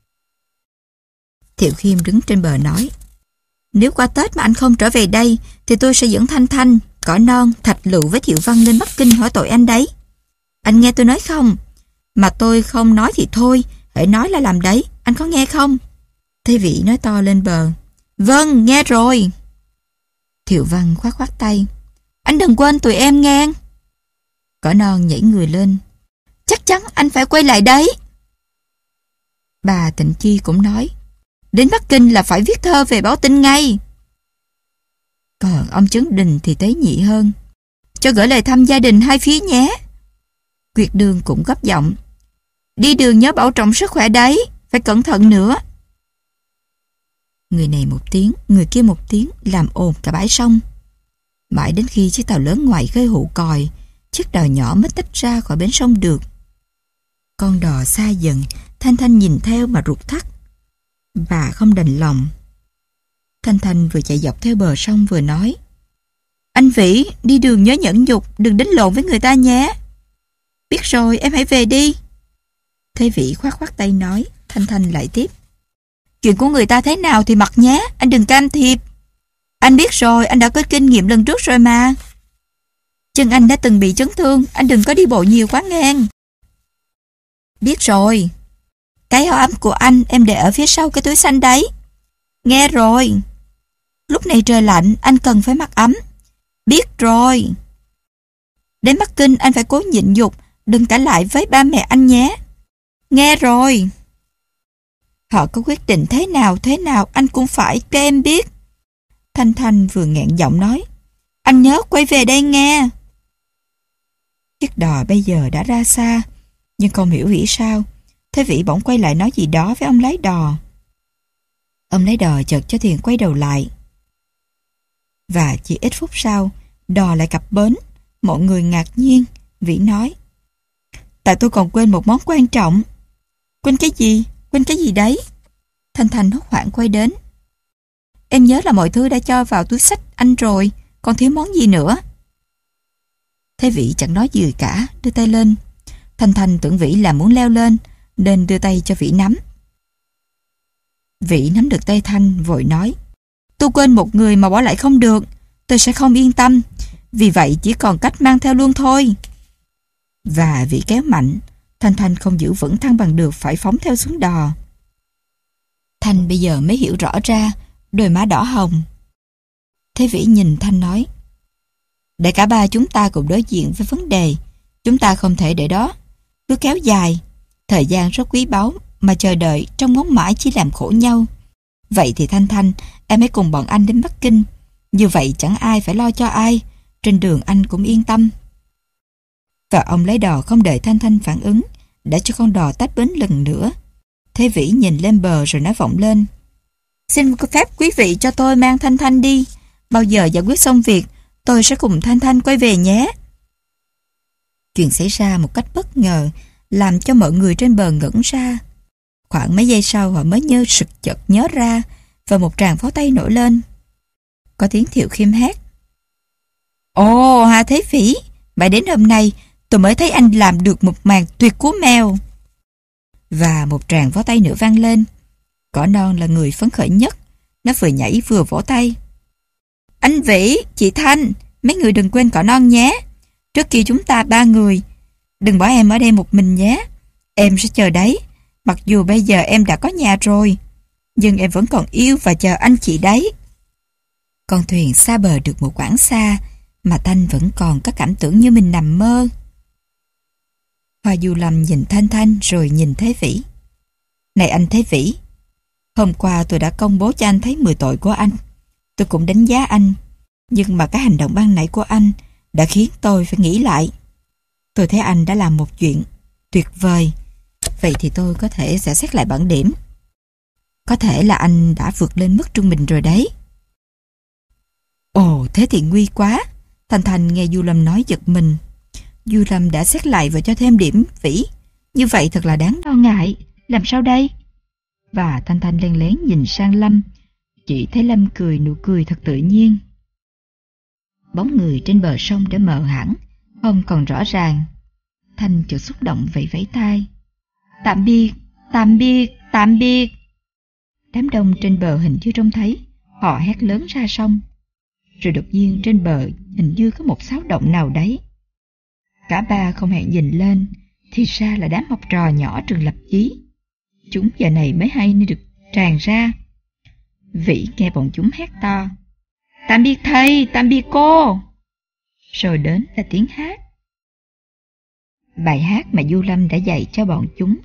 Thiệu Khiêm đứng trên bờ nói: Nếu qua Tết mà anh không trở về đây thì tôi sẽ dẫn Thanh Thanh, Cỏ Non, Thạch Lựu với Thiệu Văn lên Bắc Kinh hỏi tội anh đấy. Anh nghe tôi nói không? Mà tôi không nói thì thôi, hễ nói là làm đấy, anh có nghe không? Thế Vĩ nói to lên bờ: Vâng, nghe rồi. Thiệu Văn khoát khoát tay: Anh đừng quên tụi em nghe. Cỏ Non nhảy người lên: Chắc chắn anh phải quay lại đấy. Bà Tịnh Chi cũng nói: Đến Bắc Kinh là phải viết thơ về báo tin ngay. Còn ông Trấn Đình thì tế nhị hơn: Cho gửi lời thăm gia đình hai phía nhé. Nguyệt Đường cũng gấp giọng: Đi đường nhớ bảo trọng sức khỏe đấy, phải cẩn thận nữa. Người này một tiếng, người kia một tiếng, làm ồn cả bãi sông. Mãi đến khi chiếc tàu lớn ngoài khơi hụ còi, chiếc đò nhỏ mới tách ra khỏi bến sông được. Con đò xa dần, Thanh Thanh nhìn theo mà ruột thắt. Bà không đành lòng. Thanh Thanh vừa chạy dọc theo bờ sông vừa nói: Anh Vĩ, đi đường nhớ nhẫn nhục, đừng đánh lộn với người ta nhé. Biết rồi, em hãy về đi. Thế Vĩ khoát khoát tay nói. Thanh Thanh lại tiếp: Chuyện của người ta thế nào thì mặc nhé, anh đừng can thiệp. Anh biết rồi, anh đã có kinh nghiệm lần trước rồi mà. Chân anh đã từng bị chấn thương, anh đừng có đi bộ nhiều quá ngang. Biết rồi. Cái áo ấm của anh em để ở phía sau cái túi xanh đấy. Nghe rồi. Lúc này trời lạnh, anh cần phải mặc ấm. Biết rồi. Đến Bắc Kinh anh phải cố nhịn nhục, đừng cãi lại với ba mẹ anh nhé. Nghe rồi. Họ có quyết định thế nào thế nào anh cũng phải cho em biết. Thanh Thanh vừa nghẹn giọng nói: Anh nhớ quay về đây nghe. Chiếc đò bây giờ đã ra xa, nhưng không hiểu vì sao Thế Vĩ bỗng quay lại nói gì đó với ông lái đò. Ông lái đò chợt cho thuyền quay đầu lại. Và chỉ ít phút sau, đò lại cập bến. Mọi người ngạc nhiên. Vĩ nói: Tại tôi còn quên một món quan trọng. Quên cái gì? Quên cái gì đấy? Thanh Thanh hốt hoảng quay đến. Em nhớ là mọi thứ đã cho vào túi xách anh rồi, còn thiếu món gì nữa? Thế Vĩ chẳng nói gì cả, đưa tay lên. Thanh Thanh tưởng Vĩ là muốn leo lên, nên đưa tay cho Vĩ nắm. Vĩ nắm được tay Thanh, vội nói: Tôi quên một người mà bỏ lại không được, tôi sẽ không yên tâm, vì vậy chỉ còn cách mang theo luôn thôi. Và Vĩ kéo mạnh, Thanh Thanh không giữ vững thăng bằng được, phải phóng theo xuống đò. Thanh bây giờ mới hiểu rõ ra, đôi má đỏ hồng. Thế Vĩ nhìn Thanh nói: Để cả ba chúng ta cùng đối diện với vấn đề, chúng ta không thể để đó cứ kéo dài. Thời gian rất quý báu, mà chờ đợi trong ngóng mãi chỉ làm khổ nhau. Vậy thì Thanh Thanh, em hãy cùng bọn anh đến Bắc Kinh. Như vậy chẳng ai phải lo cho ai, trên đường anh cũng yên tâm. Và ông lái đò không đợi Thanh Thanh phản ứng, đã cho con đò tách bến lần nữa. Thế Vĩ nhìn lên bờ rồi nói vọng lên: Xin phép quý vị cho tôi mang Thanh Thanh đi. Bao giờ giải quyết xong việc, tôi sẽ cùng Thanh Thanh quay về nhé. Chuyện xảy ra một cách bất ngờ, làm cho mọi người trên bờ ngẩn ra. Khoảng mấy giây sau họ mới như sực chợt nhớ ra, và một tràng pháo tay nổi lên. Có tiếng Thiệu Khiêm hét: Ồ, Hà Thế Vĩ, mãi đến hôm nay tôi mới thấy anh làm được một màn tuyệt cú mèo. Và một tràng pháo tay nữa vang lên. Cỏ Non là người phấn khởi nhất. Nó vừa nhảy vừa vỗ tay. Anh Vĩ, chị Thanh, mấy người đừng quên Cỏ Non nhé. Trước kia chúng ta ba người. Đừng bỏ em ở đây một mình nhé. Em sẽ chờ đấy. Mặc dù bây giờ em đã có nhà rồi, nhưng em vẫn còn yêu và chờ anh chị đấy. Con thuyền xa bờ được một quãng xa, mà Thanh vẫn còn có cảm tưởng như mình nằm mơ. Hoa Du Lâm nhìn Thanh Thanh rồi nhìn Thế Vĩ. Này anh Thế Vĩ, hôm qua tôi đã công bố cho anh thấy mười tội của anh. Tôi cũng đánh giá anh, nhưng mà cái hành động ban nãy của anh đã khiến tôi phải nghĩ lại. Tôi thấy anh đã làm một chuyện tuyệt vời. Vậy thì tôi có thể sẽ xét lại bảng điểm. Có thể là anh đã vượt lên mức trung bình rồi đấy. Ồ, thế thì nguy quá. Thanh Thanh nghe Du Lâm nói giật mình. Du Lâm đã xét lại và cho thêm điểm Vĩ. Như vậy thật là đáng lo ngại. Làm sao đây? Và Thanh Thanh len lén nhìn sang Lâm. Chỉ thấy Lâm cười nụ cười thật tự nhiên. Bóng người trên bờ sông đã mờ hẳn, không còn rõ ràng. Thanh chợt xúc động vẫy vẫy tay. Tạm biệt, tạm biệt, tạm biệt. Đám đông trên bờ hình như trông thấy, họ hét lớn ra sông. Rồi đột nhiên trên bờ hình như có một xáo động nào đấy. Cả ba không hẹn nhìn lên, thì ra là đám học trò nhỏ trường Lập Chí. Chúng giờ này mới hay nên được tràn ra. Vĩ nghe bọn chúng hét to: Tạm biệt thầy, tạm biệt cô. Rồi đến là tiếng hát. Bài hát mà Du Lâm đã dạy cho bọn chúng.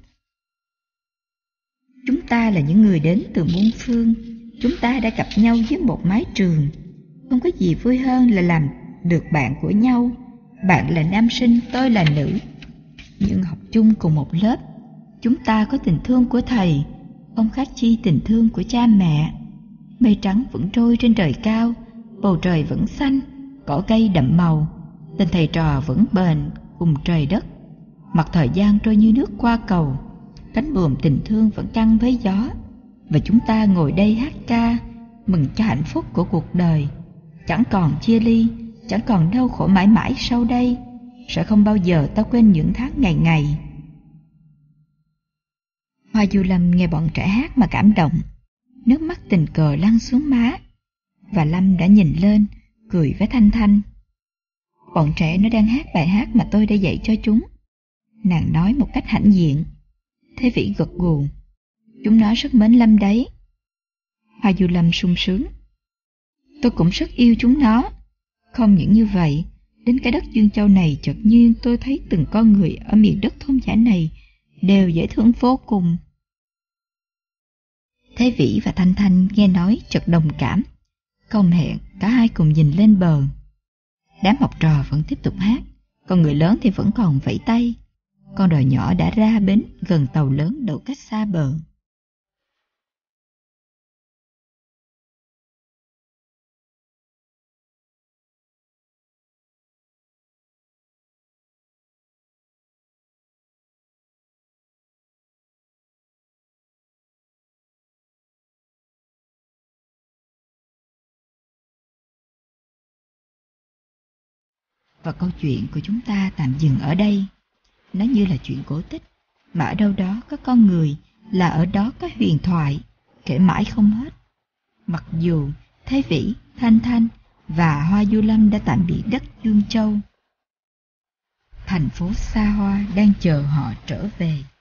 Chúng ta là những người đến từ muôn phương. Chúng ta đã gặp nhau dưới một mái trường. Không có gì vui hơn là làm được bạn của nhau. Bạn là nam sinh, tôi là nữ, nhưng học chung cùng một lớp. Chúng ta có tình thương của thầy, không khác chi tình thương của cha mẹ. Mây trắng vẫn trôi trên trời cao, bầu trời vẫn xanh, cỏ cây đậm màu. Tình thầy trò vẫn bền cùng trời đất. Mặt thời gian trôi như nước qua cầu, cánh buồm tình thương vẫn căng với gió. Và chúng ta ngồi đây hát ca, mừng cho hạnh phúc của cuộc đời. Chẳng còn chia ly, chẳng còn đau khổ mãi mãi sau đây. Sẽ không bao giờ ta quên những tháng ngày ngày. Hoa Du Lâm nghe bọn trẻ hát mà cảm động. Nước mắt tình cờ lăn xuống má. Và Lâm đã nhìn lên, cười với Thanh Thanh. Bọn trẻ nó đang hát bài hát mà tôi đã dạy cho chúng. Nàng nói một cách hãnh diện. Thế Vĩ gật gù. Chúng nó rất mến Lâm đấy. Hoa Du Lâm sung sướng. Tôi cũng rất yêu chúng nó. Không những như vậy, đến cái đất Dương Châu này chợt nhiên tôi thấy từng con người ở miền đất thôn dã này đều dễ thương vô cùng. Thế Vĩ và Thanh Thanh nghe nói chợt đồng cảm. Không hẹn, cả hai cùng nhìn lên bờ. Đám học trò vẫn tiếp tục hát, còn người lớn thì vẫn còn vẫy tay. Con đò nhỏ đã ra bến gần tàu lớn đậu cách xa bờ. Và câu chuyện của chúng ta tạm dừng ở đây. Nó như là chuyện cổ tích, mà ở đâu đó có con người, là ở đó có huyền thoại, kể mãi không hết. Mặc dù Thế Vĩ, Thanh Thanh và Hoa Du Lâm đã tạm biệt đất Dương Châu, thành phố xa hoa đang chờ họ trở về.